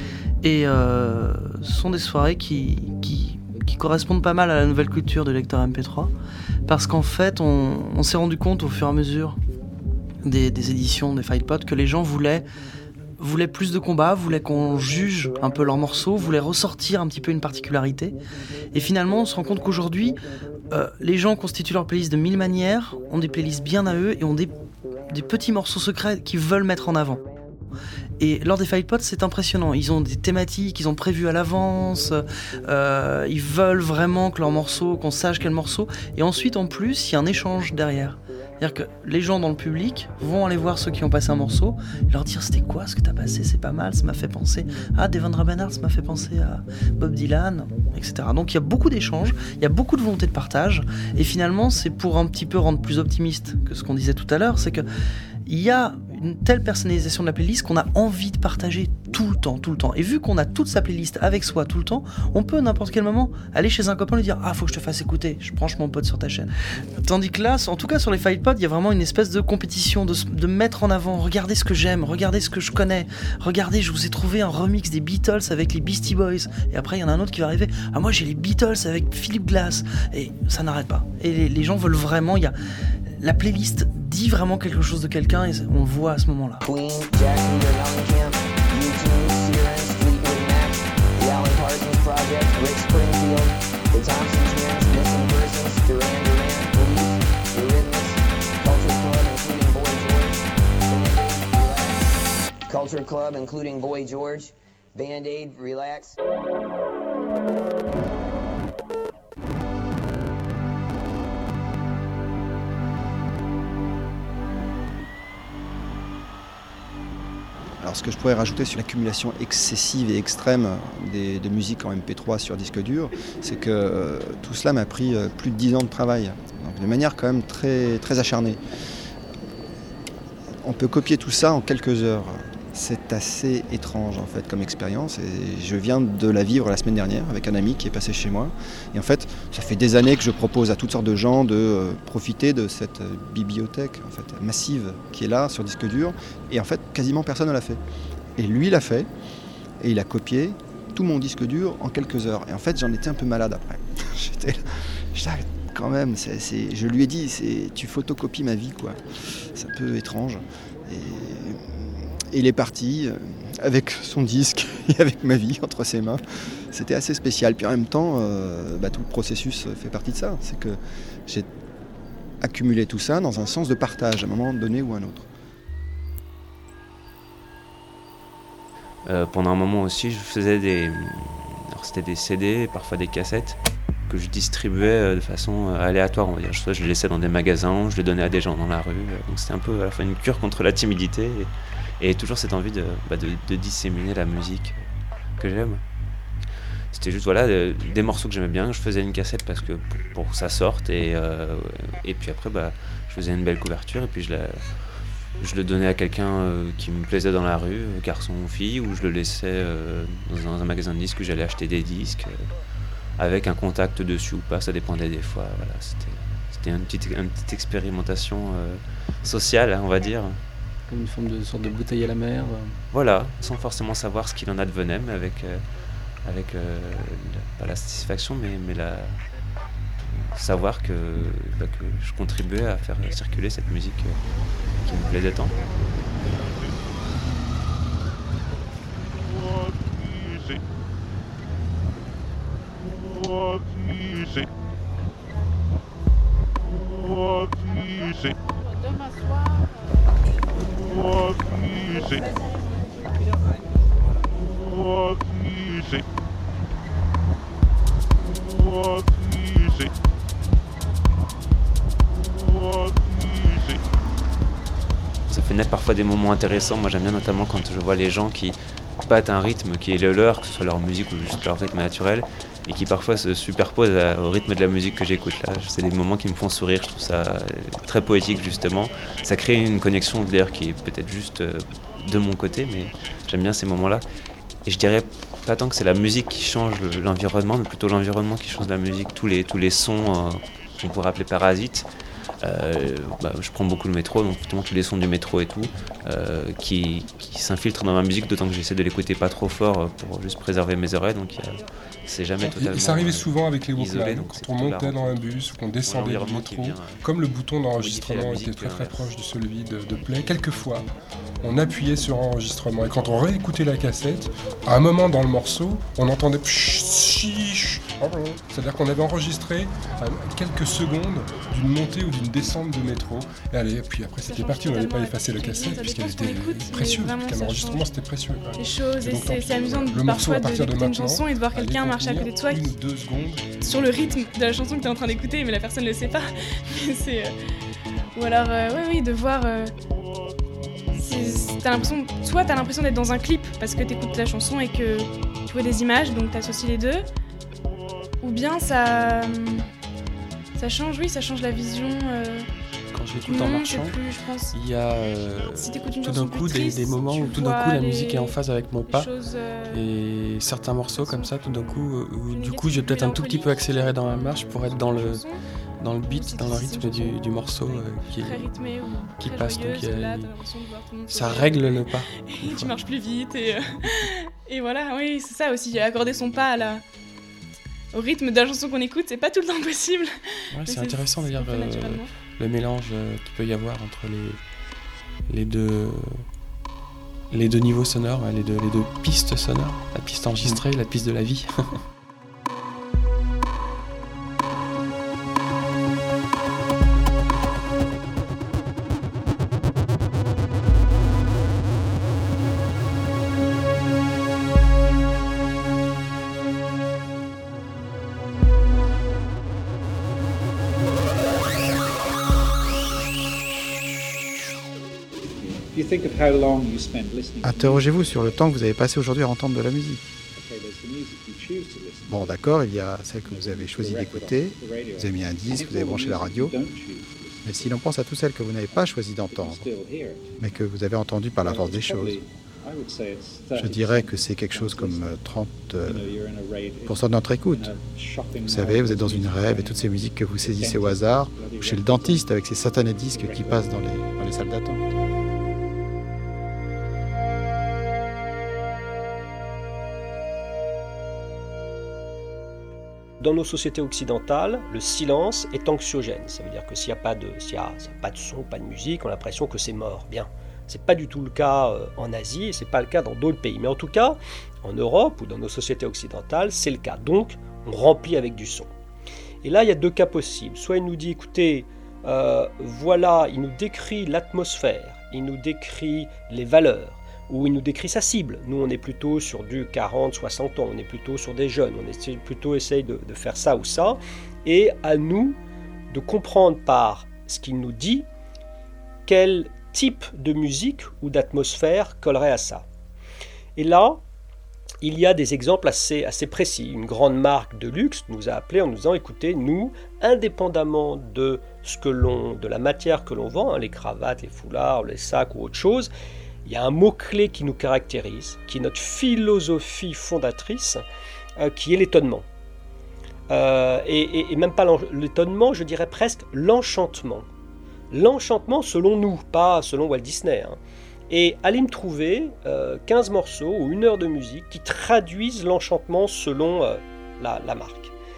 Speaker 25: Et euh, ce sont des soirées qui, qui, qui correspondent pas mal à la nouvelle culture de lecteur M P trois, parce qu'en fait, on, on s'est rendu compte au fur et à mesure des, des éditions des Fight Pod que les gens voulaient, voulaient plus de combats, voulaient qu'on juge un peu leurs morceaux, voulaient ressortir un petit peu une particularité. Et finalement, on se rend compte qu'aujourd'hui, euh, les gens constituent leur playlist de mille manières, ont des playlists bien à eux et ont des, des petits morceaux secrets qu'ils veulent mettre en avant. Et lors des Fight Pods, c'est impressionnant. Ils ont des thématiques, ils ont prévu à l'avance, euh, ils veulent vraiment que leur morceau, qu'on sache quel morceau. Et ensuite, en plus, il y a un échange derrière. C'est-à-dire que les gens dans le public vont aller voir ceux qui ont passé un morceau, et leur dire c'était quoi ce que t'as passé, c'est pas mal, ça m'a fait penser à Devendra Banhart, ça m'a fait penser à Bob Dylan, et cetera. Donc il y a beaucoup d'échanges, il y a beaucoup de volonté de partage, et finalement c'est pour un petit peu rendre plus optimiste que ce qu'on disait tout à l'heure, c'est que il y a une telle personnalisation de la playlist qu'on a envie de partager tout le temps, tout le temps. Et vu qu'on a toute sa playlist avec soi tout le temps, on peut à n'importe quel moment aller chez un copain et lui dire « Ah, faut que je te fasse écouter, je branche mon pote sur ta chaîne. » Tandis que là, en tout cas sur les Fight Pods, il y a vraiment une espèce de compétition, de, de mettre en avant, regardez ce que j'aime, regardez ce que je connais, regardez, je vous ai trouvé un remix des Beatles avec les Beastie Boys. Et après, il y en a un autre qui va arriver « Ah, moi j'ai les Beatles avec Philip Glass. » Et ça n'arrête pas. Et les, les gens veulent vraiment, il y a... La playlist dit vraiment quelque chose de quelqu'un et on le voit à ce moment-là.
Speaker 24: Queen, Jackson, Mellencamp, U two, Sears, Fleetwood Mac, the Alan Parsons Project, Rick Springfield, the Thompson Twins, Missing Persons, Duran Duran, Police, Eurythmics, Culture Club, including Boy George, Culture Club, including Boy George, Band-Aid, Relax.
Speaker 1: Alors ce que je pourrais rajouter sur l'accumulation excessive et extrême des, de musique en M P trois sur disque dur, c'est que euh, tout cela m'a pris euh, plus de dix ans de travail, donc de manière quand même très, très acharnée. On peut copier tout ça en quelques heures. C'est assez étrange en fait comme expérience et je viens de la vivre la semaine dernière avec un ami qui est passé chez moi. Et en fait, ça fait des années que je propose à toutes sortes de gens de euh, profiter de cette euh, bibliothèque en fait, massive qui est là sur disque dur. Et en fait, quasiment personne ne l'a fait. Et lui l'a fait et il a copié tout mon disque dur en quelques heures. Et en fait, j'en étais un peu malade après. J'étais là, quand même, c'est, c'est, je lui ai dit, c'est, tu photocopies ma vie quoi. C'est un peu étrange. Et... Et il est parti euh, avec son disque et avec ma vie entre ses mains. C'était assez spécial. Puis en même temps, euh, bah, tout le processus fait partie de ça. C'est que j'ai accumulé tout ça dans un sens de partage à un moment donné ou à un autre.
Speaker 4: Euh, pendant un moment aussi, je faisais des... Alors, c'était des C D, parfois des cassettes, que je distribuais de façon aléatoire, on va dire. Soit je les laissais dans des magasins, je les donnais à des gens dans la rue. Donc c'était un peu à la fois une cure contre la timidité et... Et toujours cette envie de, bah de, de disséminer la musique que j'aime. C'était juste voilà, de, des morceaux que j'aimais bien, je faisais une cassette parce que pour, pour que ça sorte et, euh, et puis après bah, je faisais une belle couverture et puis je la, je le donnais à quelqu'un euh, qui me plaisait dans la rue, garçon ou fille, ou je le laissais euh, dans un magasin de disques où j'allais acheter des disques, euh, avec un contact dessus ou pas, ça dépendait des fois. Voilà, c'était, c'était une, petite, une petite expérimentation euh, sociale, on va dire.
Speaker 10: Comme une forme de sorte de bouteille à la mer. Euh.
Speaker 4: Voilà, sans forcément savoir ce qu'il en advenait, mais avec, euh, avec euh, la, pas la satisfaction, mais, mais la, savoir que, bah, que je contribuais à faire circuler cette musique euh, qui me plaisait tant. Ça fait naître parfois des moments intéressants. Moi j'aime bien notamment quand je vois les gens qui battent un rythme qui est le leur, que ce soit leur musique ou juste leur rythme naturel, et qui parfois se superposent à, au rythme de la musique que j'écoute là. C'est des moments qui me font sourire, je trouve ça très poétique justement. Ça crée une connexion d'ailleurs qui est peut-être juste de mon côté, mais j'aime bien ces moments-là. Et je dirais pas tant que c'est la musique qui change l'environnement, mais plutôt l'environnement qui change la musique. Tous les, tous les sons euh, qu'on pourrait appeler parasites. Euh, bah, je prends beaucoup le métro, donc justement tous les sons du métro et tout, euh, qui, qui s'infiltrent dans ma musique, d'autant que j'essaie de l'écouter pas trop fort pour juste préserver mes oreilles, donc euh, c'est jamais totalement.
Speaker 16: Et ça arrivait souvent avec les
Speaker 4: Walkman,
Speaker 16: quand on montait dans un bus ou qu'on descendait du métro, bien, comme le bouton d'enregistrement était très très proche de celui de, de play, quelquefois on appuyait sur enregistrement, et quand on réécoutait la cassette, à un moment dans le morceau, on entendait c'est-à-dire qu'on avait enregistré quelques secondes d'une montée ou d'une descente de métro, et allez, puis après c'était parti, on n'avait pas effacé la cassette puisqu'elle était précieuse, qu'un enregistrement c'était précieux.
Speaker 7: Les choses, et, et c'est, c'est amusant de, parfois d'écouter une chanson et de voir quelqu'un marcher à côté de toi qui,
Speaker 16: deux secondes.
Speaker 7: sur le rythme de la chanson que tu es en train d'écouter, mais la personne ne le sait pas. c'est, euh... Ou alors, euh, oui, oui, de voir... Euh... C'est, t'as l'impression, soit t'as l'impression d'être dans un clip parce que t'écoutes la chanson et que tu vois des images, donc t'associes les deux, ou bien ça, ça change, oui, ça change la vision. Euh,
Speaker 20: Quand je l'écoute en marchant,
Speaker 7: plus, je pense.
Speaker 20: il y a euh,
Speaker 7: si tout
Speaker 20: d'un coup
Speaker 7: triste,
Speaker 20: des, des moments où tout d'un coup la les, musique est en phase avec mon pas, choses, euh, et certains morceaux comme ça, tout d'un coup, où du coup, je vais peut-être un tout petit peu accélérer dans la marche pour être dans le dans le beat, dans le rythme du, du morceau euh, qui, est,
Speaker 7: rythmé,
Speaker 20: qui passe, donc il y a, ça règle le pas.
Speaker 7: Et tu marches plus vite et, euh, et voilà, oui, c'est ça aussi, accorder son pas à la, au rythme de la chanson qu'on écoute, c'est pas tout le temps possible.
Speaker 20: Ouais, c'est, c'est intéressant de dire euh, le mélange euh, qu'il peut y avoir entre les, les, deux, les deux niveaux sonores, les deux, les deux pistes sonores, la piste enregistrée et la piste de la vie.
Speaker 9: Interrogez-vous sur le temps que vous avez passé aujourd'hui à entendre de la musique. Bon, d'accord, il y a celle que vous avez choisi d'écouter, vous avez mis un disque, vous avez branché la radio, mais si l'on pense à toutes celles que vous n'avez pas choisi d'entendre, mais que vous avez entendues par la force des choses, je dirais que c'est quelque chose comme trente pour cent de notre écoute. Vous savez, vous êtes dans une rêve et toutes ces musiques que vous saisissez au hasard, ou chez le dentiste avec ces satanés disques qui passent dans les, dans les salles d'attente.
Speaker 12: Dans nos sociétés occidentales, le silence est anxiogène. Ça veut dire que s'il n'y a pas de, s'il y a, s'il y a pas de son, pas de musique, on a l'impression que c'est mort. Bien, c'est pas du tout le cas euh, en Asie et c'est pas le cas dans d'autres pays. Mais en tout cas, en Europe ou dans nos sociétés occidentales, c'est le cas. Donc, on remplit avec du son. Et là, il y a deux cas possibles. Soit il nous dit, écoutez, euh, voilà, il nous décrit l'atmosphère, il nous décrit les valeurs, où il nous décrit sa cible. Nous, on est plutôt sur du quarante soixante ans, on est plutôt sur des jeunes, on essaie plutôt essaye de, de faire ça ou ça, et à nous de comprendre par ce qu'il nous dit quel type de musique ou d'atmosphère collerait à ça. Et là, il y a des exemples assez, assez précis. Une grande marque de luxe nous a appelés en nous disant, écoutez, nous, indépendamment de, ce que l'on, de la matière que l'on vend, hein, les cravates, les foulards, les sacs ou autre chose, il y a un mot-clé qui nous caractérise, qui est notre philosophie fondatrice, euh, qui est l'étonnement. Euh, et, et, et même pas l'étonnement, je dirais presque l'enchantement. L'enchantement selon nous, pas selon Walt Disney. Hein. Et allez me trouver euh, quinze morceaux ou une heure de musique qui traduisent l'enchantement selon euh, la, la marque.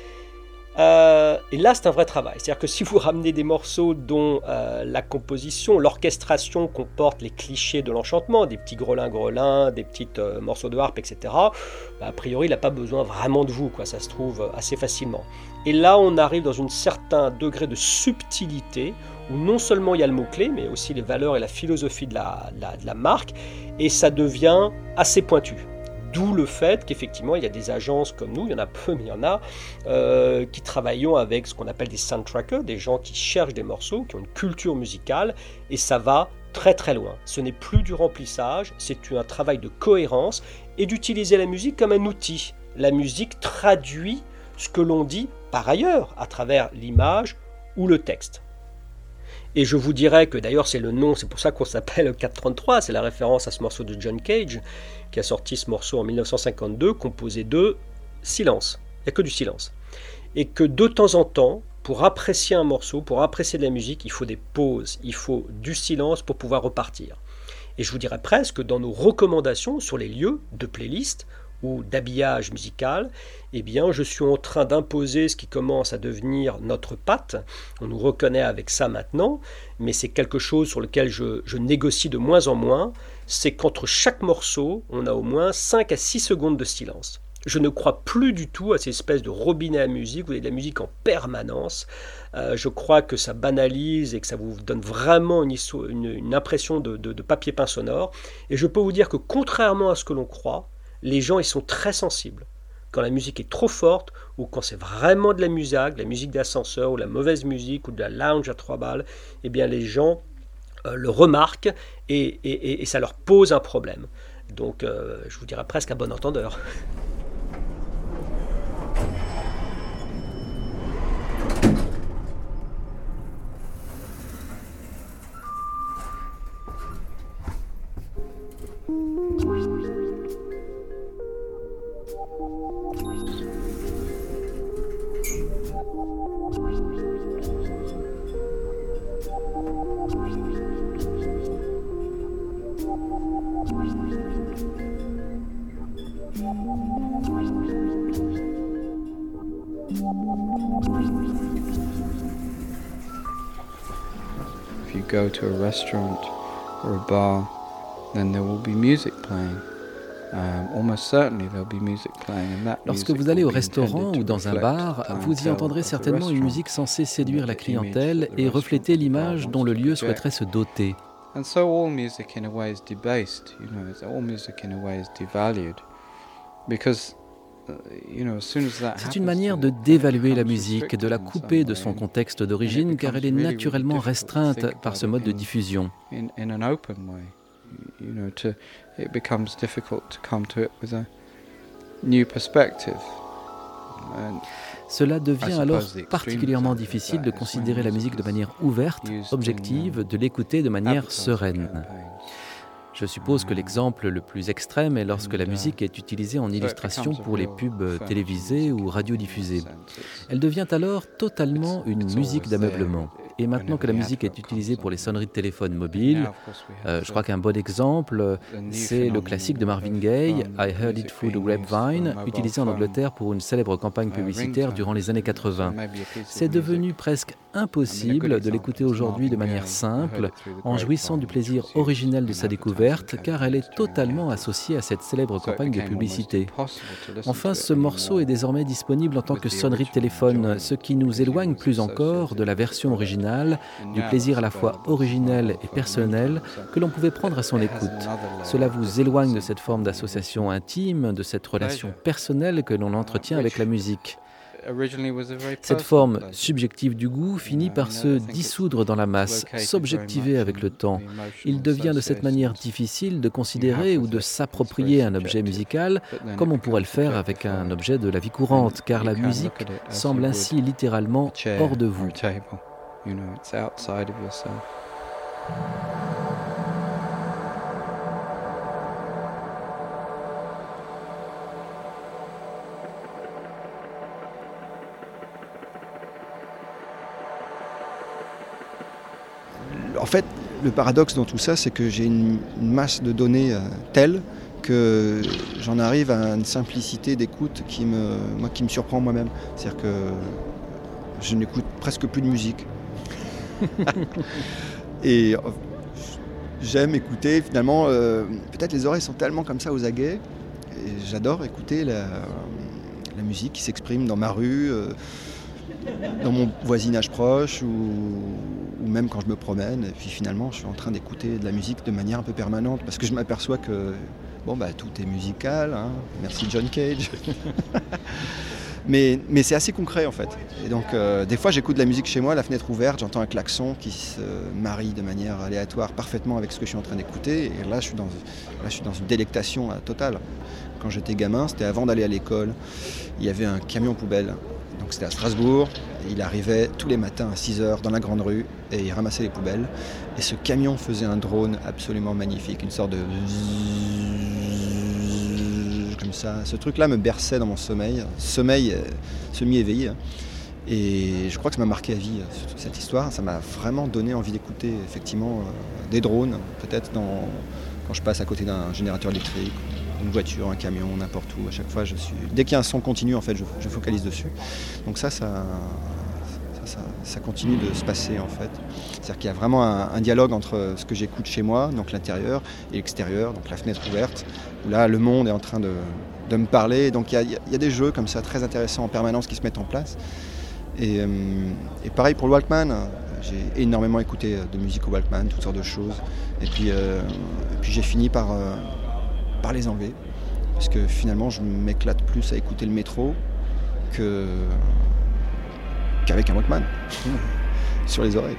Speaker 12: Euh, et là, c'est un vrai travail. C'est-à-dire que si vous ramenez des morceaux dont euh, la composition, l'orchestration comporte les clichés de l'enchantement, des petits grelins-grelins, des petits euh, morceaux de harpe, et cetera, bah, a priori, il n'a pas besoin vraiment de vous, quoi. Ça se trouve assez facilement. Et là, on arrive dans un certain degré de subtilité, où non seulement il y a le mot-clé, mais aussi les valeurs et la philosophie de la, de la, de la marque, et ça devient assez pointu. D'où le fait qu'effectivement, il y a des agences comme nous, il y en a peu, mais il y en a, euh, qui travaillons avec ce qu'on appelle des soundtrackers, des gens qui cherchent des morceaux, qui ont une culture musicale, et ça va très très loin. Ce n'est plus du remplissage, c'est un travail de cohérence et d'utiliser la musique comme un outil. La musique traduit ce que l'on dit par ailleurs, à travers l'image ou le texte. Et je vous dirais que d'ailleurs c'est le nom, c'est pour ça qu'on s'appelle quatre trente-trois, c'est la référence à ce morceau de John Cage, qui a sorti ce morceau en mille neuf cent cinquante-deux, composé de silence. Il n'y a que du silence. Et que de temps en temps, pour apprécier un morceau, pour apprécier de la musique, il faut des pauses, il faut du silence pour pouvoir repartir. Et je vous dirais presque que dans nos recommandations sur les lieux de playlist ou d'habillage musical, eh bien, je suis en train d'imposer ce qui commence à devenir notre patte. On nous reconnaît avec ça maintenant, mais c'est quelque chose sur lequel je, je négocie de moins en moins. C'est qu'entre chaque morceau, on a au moins cinq à six secondes de silence. Je ne crois plus du tout à ces espèces de robinet à musique, vous avez de la musique en permanence. Euh, je crois que ça banalise et que ça vous donne vraiment une, une, une impression de, de, de papier-peint sonore. Et je peux vous dire que contrairement à ce que l'on croit, les gens ils sont très sensibles. Quand la musique est trop forte ou quand c'est vraiment de la musique, de la musique d'ascenseur ou de la mauvaise musique ou de la lounge à trois balles, eh bien les gens euh, le remarquent et, et, et ça leur pose un problème. Donc euh, je vous dirais presque à bon entendeur.
Speaker 22: If you go to a restaurant or a bar, then there will be music playing. Um, almost certainly there'll be music playing, and that
Speaker 10: Lorsque
Speaker 22: music
Speaker 10: vous allez
Speaker 22: will
Speaker 10: au
Speaker 22: be
Speaker 10: restaurant
Speaker 22: intended
Speaker 10: ou
Speaker 22: to
Speaker 10: dans un
Speaker 22: reflect
Speaker 10: bar,
Speaker 22: the
Speaker 10: vous y
Speaker 22: clientele
Speaker 10: entendrez
Speaker 22: of the
Speaker 10: certainement une
Speaker 22: restaurant
Speaker 10: musique censée séduire la
Speaker 22: and the
Speaker 10: clientèle
Speaker 22: image that the
Speaker 10: et refléter
Speaker 22: restaurant
Speaker 10: l'image
Speaker 22: wants
Speaker 10: dont le
Speaker 22: to
Speaker 10: lieu
Speaker 22: project.
Speaker 10: souhaiterait se doter.
Speaker 22: And so all music in a way is debased, you know, all music in a way is devalued, because
Speaker 10: c'est une manière de dévaluer la musique et de la couper de son contexte d'origine car elle est naturellement restreinte par ce mode de diffusion. Cela devient alors particulièrement difficile de considérer la musique de manière ouverte, objective, de l'écouter de manière sereine. Je suppose que l'exemple le plus extrême est lorsque la musique est utilisée en illustration pour les pubs télévisées ou radiodiffusées. Elle devient alors totalement une musique d'ameublement. Et maintenant que la musique est utilisée pour les sonneries de téléphone mobile, euh, je crois qu'un bon exemple, c'est le classique de Marvin Gaye, I Heard It Through the Grapevine, utilisé en Angleterre pour une célèbre campagne publicitaire durant les années quatre-vingts. C'est devenu presque impossible de l'écouter aujourd'hui de manière simple, en jouissant du plaisir originel de sa découverte, car elle est totalement associée à cette célèbre campagne de publicité. Enfin, ce morceau est désormais disponible en tant que sonnerie de téléphone, ce qui nous éloigne plus encore de la version originale, du plaisir à la fois originel et personnel que l'on pouvait prendre à son écoute. Cela vous éloigne de cette forme d'association intime, de cette relation personnelle que l'on entretient avec la musique. Cette forme subjective du goût finit par se dissoudre dans la masse, s'objectiver avec le temps. Il devient de cette manière difficile de considérer ou de s'approprier un objet musical comme on pourrait le faire avec un objet de la vie courante, car la musique semble ainsi littéralement hors de vous.
Speaker 1: En fait, le paradoxe dans tout ça, c'est que j'ai une, une masse de données euh, telle que j'en arrive à une simplicité d'écoute qui me, moi, qui me surprend moi-même. C'est-à-dire que je n'écoute presque plus de musique. Et euh, j'aime écouter, finalement, euh, peut-être les oreilles sont tellement comme ça aux aguets, et j'adore écouter la, la musique qui s'exprime dans ma rue, euh, dans mon voisinage proche, ou, ou même quand je me promène. Et puis finalement, je suis en train d'écouter de la musique de manière un peu permanente, parce que je m'aperçois que bon, bah, tout est musical, hein. Merci John Cage. mais, mais c'est assez concret en fait. Et donc euh, des fois j'écoute de la musique chez moi, la fenêtre ouverte, j'entends un klaxon qui se marie de manière aléatoire parfaitement avec ce que je suis en train d'écouter. Et là je suis dans, là, je suis dans une délectation euh, totale. Quand j'étais gamin, c'était avant d'aller à l'école, il y avait un camion poubelle. Donc c'était à Strasbourg, et il arrivait tous les matins à six heures dans la grande rue et il ramassait les poubelles. Et ce camion faisait un drone absolument magnifique, une sorte de... comme ça. Ce truc-là me berçait dans mon sommeil, sommeil euh, semi-éveillé. Hein. Et je crois que ça m'a marqué à vie, cette histoire. Ça m'a vraiment donné envie d'écouter effectivement euh, des drones, peut-être dans... quand je passe à côté d'un générateur électrique, une voiture, un camion, n'importe où. À chaque fois, je suis... dès qu'il y a un son continu, en fait, je, je focalise dessus. Donc ça, ça, ça, ça, ça continue de se passer, en fait. C'est-à-dire qu'il y a vraiment un, un dialogue entre ce que j'écoute chez moi, donc l'intérieur, et l'extérieur, donc la fenêtre ouverte, où là, le monde est en train de, de me parler. Donc il y, a, il y a des jeux comme ça, très intéressants en permanence, qui se mettent en place. Et, euh, et pareil pour le Walkman, j'ai énormément écouté de musique au Walkman, toutes sortes de choses. Et puis, euh, et puis j'ai fini par... Euh, par les enlever, parce que finalement je m'éclate plus à écouter le métro que qu'avec un Walkman sur les oreilles.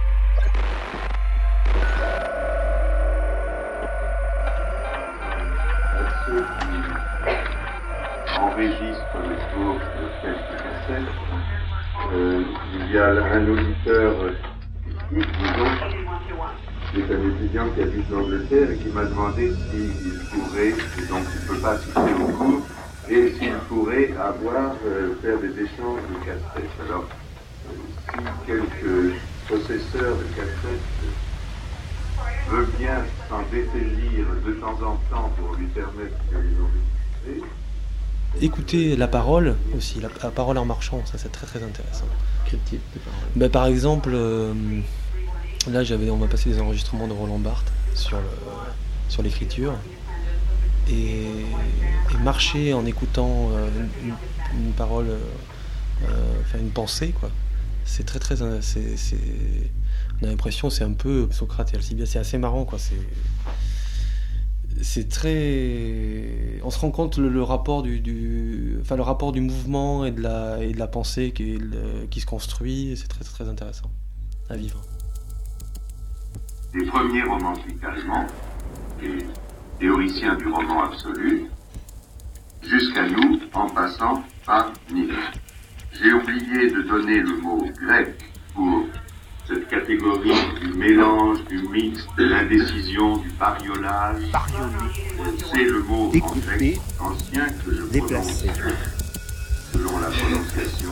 Speaker 3: Ceux qui enregistrent les tours de quelques cassettes, euh, il y a un auditeur ici, disons, c'est un étudiant qui habite l'Angleterre et qui m'a demandé s'il pourrait, et donc il ne peut pas assister au cours, et s'il pourrait avoir, euh, faire des échanges de cassettes. Alors, euh, si quelques possesseurs de cassettes veulent bien s'en désaisir de temps en temps pour lui permettre de les enregistrer.
Speaker 12: Écouter la parole aussi, la, la parole en marchant, ça c'est très très intéressant.
Speaker 10: Quel type de parole?
Speaker 12: Ben, par exemple, euh, là, j'avais, on m'a passé des enregistrements de Roland Barthes sur, le, sur l'écriture. Et, et marcher en écoutant euh, une, une parole, euh, enfin une pensée, quoi. C'est très très... C'est, c'est, on a l'impression c'est un peu Socrate et Alcibiade, c'est assez marrant, quoi. C'est, c'est très... On se rend compte le, le rapport du, du... Enfin, le rapport du mouvement et de la, et de la pensée qui, le, qui se construit. Et c'est très très intéressant à vivre.
Speaker 3: Les premiers romantiques allemands, les théoriciens du roman absolu, jusqu'à nous, en passant par Nietzsche. J'ai oublié de donner le mot grec pour cette catégorie du mélange, du mix, de l'indécision, du bariolage. C'est le mot en grec ancien que je prononce selon la prononciation.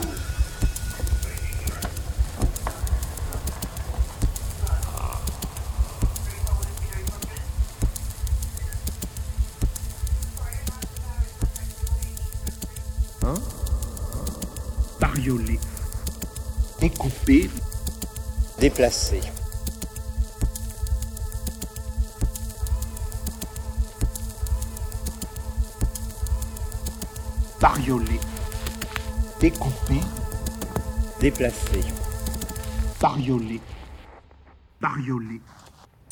Speaker 11: Hein? Bariolé, découpé,
Speaker 13: déplacé.
Speaker 11: Bariolé, découpé,
Speaker 13: déplacé.
Speaker 11: Bariolé, bariolé,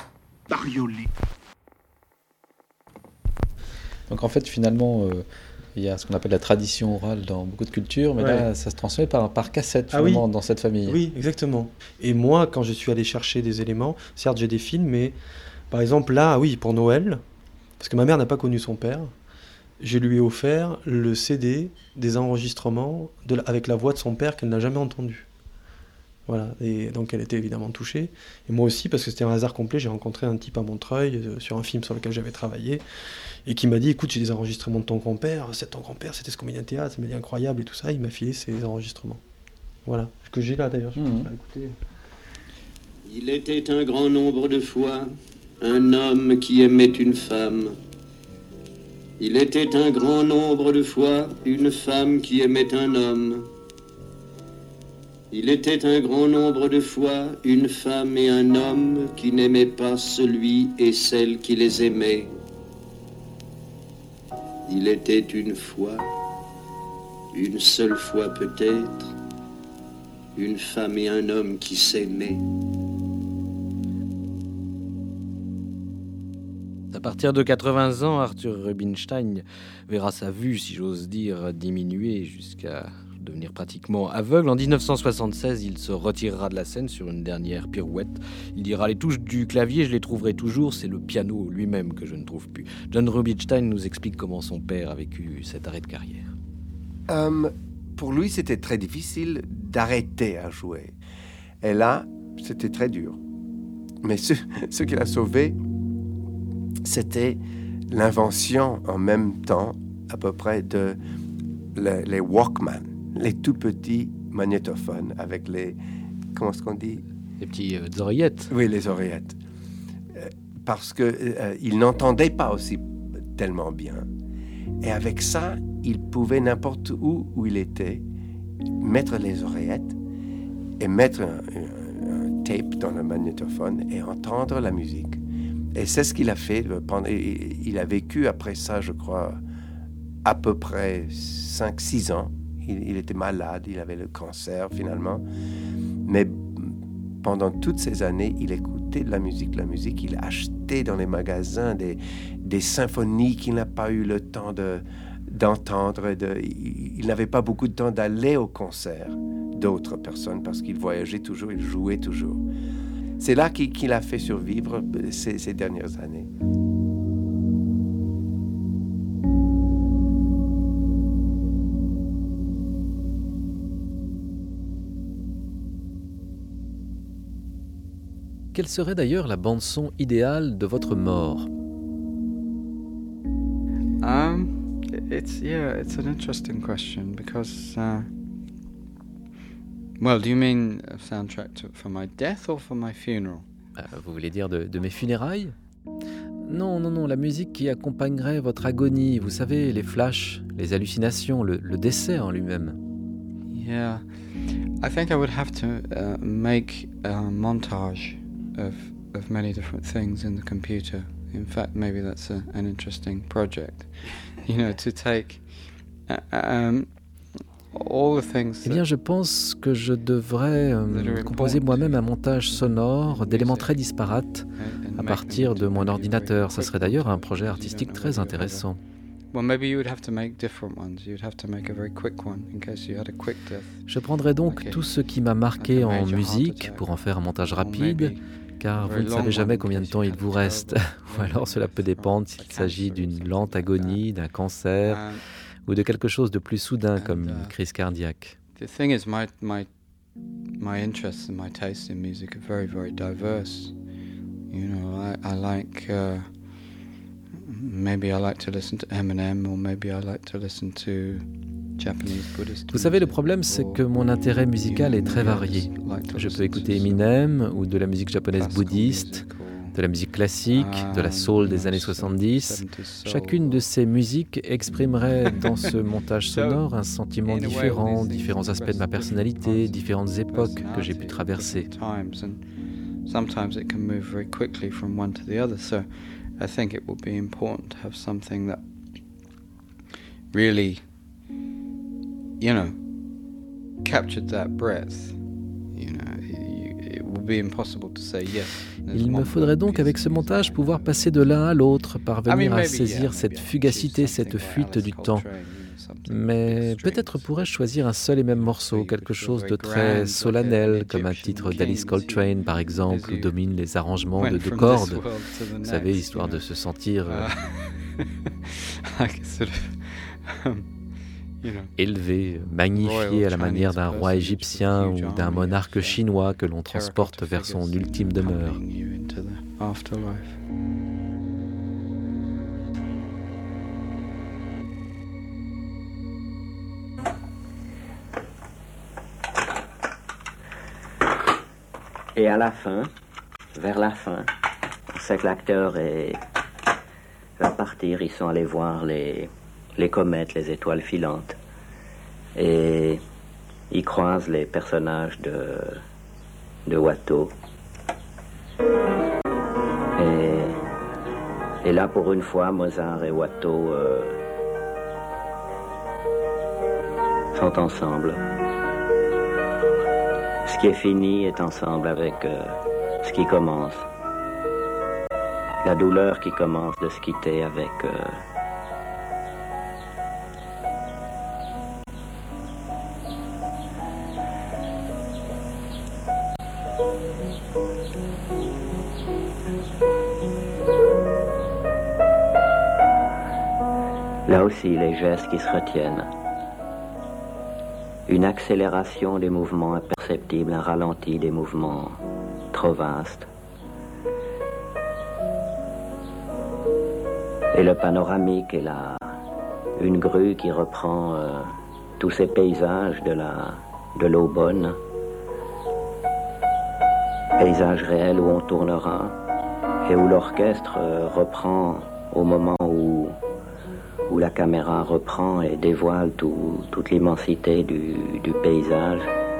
Speaker 11: bariolé.
Speaker 10: Donc en fait finalement, euh, Il y a ce qu'on appelle la tradition orale dans beaucoup de cultures, mais
Speaker 5: ouais.
Speaker 10: là, ça se transmet par, par cassette,
Speaker 5: ah
Speaker 10: finalement,
Speaker 5: oui.
Speaker 10: dans cette famille.
Speaker 5: Oui, exactement. Et moi, quand je suis allé chercher des éléments, certes, j'ai des films, mais par exemple, là, oui, pour Noël, parce que ma mère n'a pas connu son père, je lui ai offert le C D des enregistrements de la, avec la voix de son père qu'elle n'a jamais entendu. Voilà, et donc elle était évidemment touchée. Et moi aussi, parce que c'était un hasard complet, j'ai rencontré un type à Montreuil euh, sur un film sur lequel j'avais travaillé, et qui m'a dit, écoute, j'ai des enregistrements de ton grand-père, c'est ton grand-père, c'était ce comédien de théâtre, ça m'a dit incroyable et tout ça, il m'a filé ces enregistrements. Voilà, ce que j'ai là d'ailleurs, je
Speaker 10: mmh.
Speaker 5: peux écouter.
Speaker 14: Il était un grand nombre de fois un homme qui aimait une femme. Il était un grand nombre de fois une femme qui aimait un homme. Il était un grand nombre de fois une femme et un homme qui n'aimaient pas celui et celle qui les aimait. Il était une fois, une seule fois peut-être, une femme et un homme qui s'aimaient.
Speaker 15: À partir de quatre-vingts ans, Arthur Rubinstein verra sa vue, si j'ose dire, diminuer jusqu'à devenir pratiquement aveugle. En dix-neuf cent soixante-seize, il se retirera de la scène sur une dernière pirouette. Il dira « Les touches du clavier, je les trouverai toujours, c'est le piano lui-même que je ne trouve plus ». John Rubinstein nous explique comment son père a vécu cet arrêt de carrière.
Speaker 17: Um, pour lui, c'était très difficile d'arrêter à jouer. Et là, c'était très dur. Mais ce, ce qui l'a sauvé, c'était l'invention en même temps, à peu près, de les, les Walkman, les tout petits magnétophones avec les... Comment est-ce qu'on dit?
Speaker 15: Les petits euh, oreillettes.
Speaker 17: Oui, les oreillettes. Euh, parce qu'il euh, n'entendait pas aussi tellement bien. Et avec ça, il pouvait, n'importe où où il était, mettre les oreillettes et mettre un, un, un tape dans le magnétophone et entendre la musique. Et c'est ce qu'il a fait. Pendant, il a vécu après ça, je crois, à peu près cinq six ans. Il, il était malade, il avait le cancer finalement. Mais pendant toutes ces années, il écoutait de la musique, la musique. Il achetait dans les magasins des, des symphonies qu'il n'a pas eu le temps de, d'entendre. De, il, il n'avait pas beaucoup de temps d'aller au concert d'autres personnes parce qu'il voyageait toujours, il jouait toujours. C'est là qu'il, qu'il a fait survivre ces, ces dernières années.
Speaker 10: Quelle serait d'ailleurs la bande-son idéale de votre mort?
Speaker 22: Um, it's yeah, it's an interesting question because, uh, well, do you mean a soundtrack to, for my death or for my funeral?
Speaker 10: Euh, vous voulez dire de, de mes funérailles? Non, non, non, la musique qui accompagnerait votre agonie, vous savez, les flashs, les hallucinations, le, le décès en lui-même.
Speaker 22: Yeah, I think I would have to uh, make a montage of of many different things in the computer. In fact, maybe that's a, an interesting project. You know, to take uh, um, all the things.
Speaker 10: Eh bien, je pense que je devrais euh, composer moi-même un montage sonore d'éléments très disparates à partir de mon ordinateur. Ça serait d'ailleurs un projet artistique très intéressant.
Speaker 22: Well, maybe you would have to make different ones. You'd have to make a very quick one in case you had a quick death.
Speaker 10: Je prendrai donc tout ce qui m'a marqué en musique pour en faire un montage rapide, car vous ne savez jamais combien de temps il vous reste. Ou alors cela peut dépendre s'il s'agit d'une lente agonie, d'un cancer, ou de quelque chose de plus soudain comme une crise cardiaque.
Speaker 22: The thing is, my my my interests and my taste in music are very very diverse. You know, I I like. Uh, Maybe I like to listen to Eminem, or maybe I like to listen to Japanese Buddhist.
Speaker 10: Vous savez, le problème, c'est que mon intérêt musical est très varié. Je peux écouter Eminem, ou de la musique japonaise bouddhiste, de la musique classique, de la soul des années soixante-dix. Chacune de ces musiques exprimerait dans ce montage sonore un sentiment différent, différents aspects de ma personnalité, différentes époques que j'ai pu traverser.
Speaker 22: Sometimes it can move very quickly from one to the other, so I think it would be important to have something that really, you know, captured that breadth. You know, it
Speaker 10: Il me faudrait donc avec ce montage pouvoir passer de l'un à l'autre, parvenir à saisir cette fugacité, cette fuite du temps. Mais peut-être pourrais-je choisir un seul et même morceau, quelque chose de très solennel, comme un titre d'Alice Coltrane par exemple, où dominent les arrangements de deux cordes, vous savez, histoire de se sentir euh, élevé, magnifié à la manière d'un roi égyptien ou d'un monarque chinois que l'on transporte vers son ultime demeure.
Speaker 24: Et à la fin, vers la fin, on sait que l'acteur est... va partir, ils sont allés voir les, les comètes, les étoiles filantes. Et ils croisent les personnages de, de Watteau. Et, et là, pour une fois, Mozart et Watteau euh, sont ensemble. Ce qui est fini est ensemble avec euh, ce qui commence. La douleur qui commence de se quitter avec... Euh, Là aussi, les gestes qui se retiennent. Une accélération des mouvements imperceptibles, un ralenti des mouvements trop vastes. Et le panoramique est là, une grue qui reprend euh, tous ces paysages de la de l'Aubonne, paysages réels où on tournera et où l'orchestre euh, reprend au moment où où la caméra reprend et dévoile tout, toute l'immensité du, du paysage.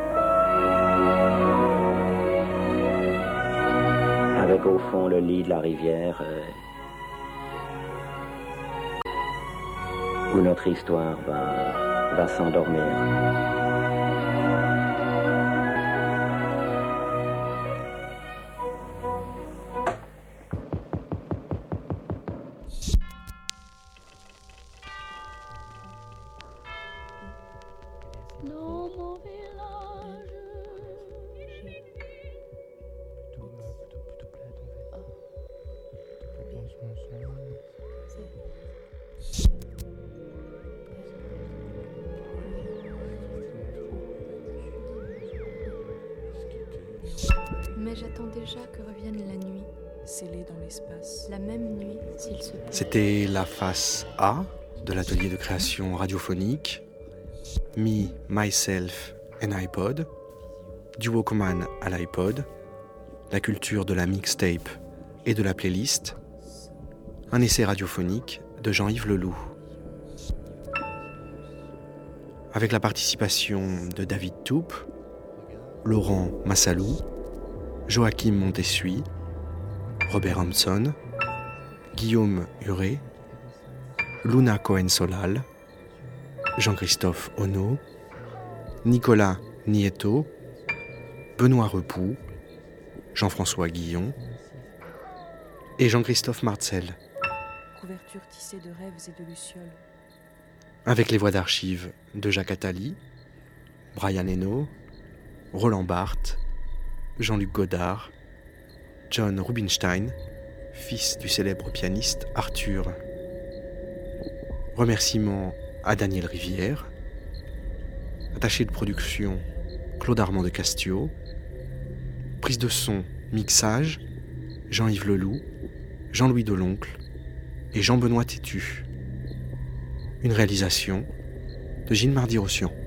Speaker 24: Avec au fond le lit de la rivière euh, où notre histoire va, va s'endormir.
Speaker 2: Mais j'attends déjà que revienne la nuit, scellée dans l'espace. La même nuit, s'il se peut.
Speaker 6: C'était la face A de l'atelier de création radiophonique. Me, Myself and iPod. Du Walkman à l'iPod. La culture de la mixtape et de la playlist. Un essai radiophonique de Jean-Yves Leloup. Avec la participation de David Toupe, Laurent Massalou, Joachim Montessuie, Robert Hampson, Guillaume Huré, Luna Cohen-Solal, Jean-Christophe Ono, Nicolas Nieto, Benoît Repoux, Jean-François Guillon et Jean-Christophe Marcel.
Speaker 2: Couverture tissée de rêves et de lucioles.
Speaker 6: Avec les voix d'archives de Jacques Attali, Brian Eno, Roland Barthes, Jean-Luc Godard, John Rubinstein, fils du célèbre pianiste Arthur. Remerciements à Daniel Rivière, attaché de production Claude Armand de Castio, prise de son, mixage, Jean-Yves Leloup, Jean-Louis Deloncle et Jean-Benoît Tétu. Une réalisation de Gilles Mardy-Rossian.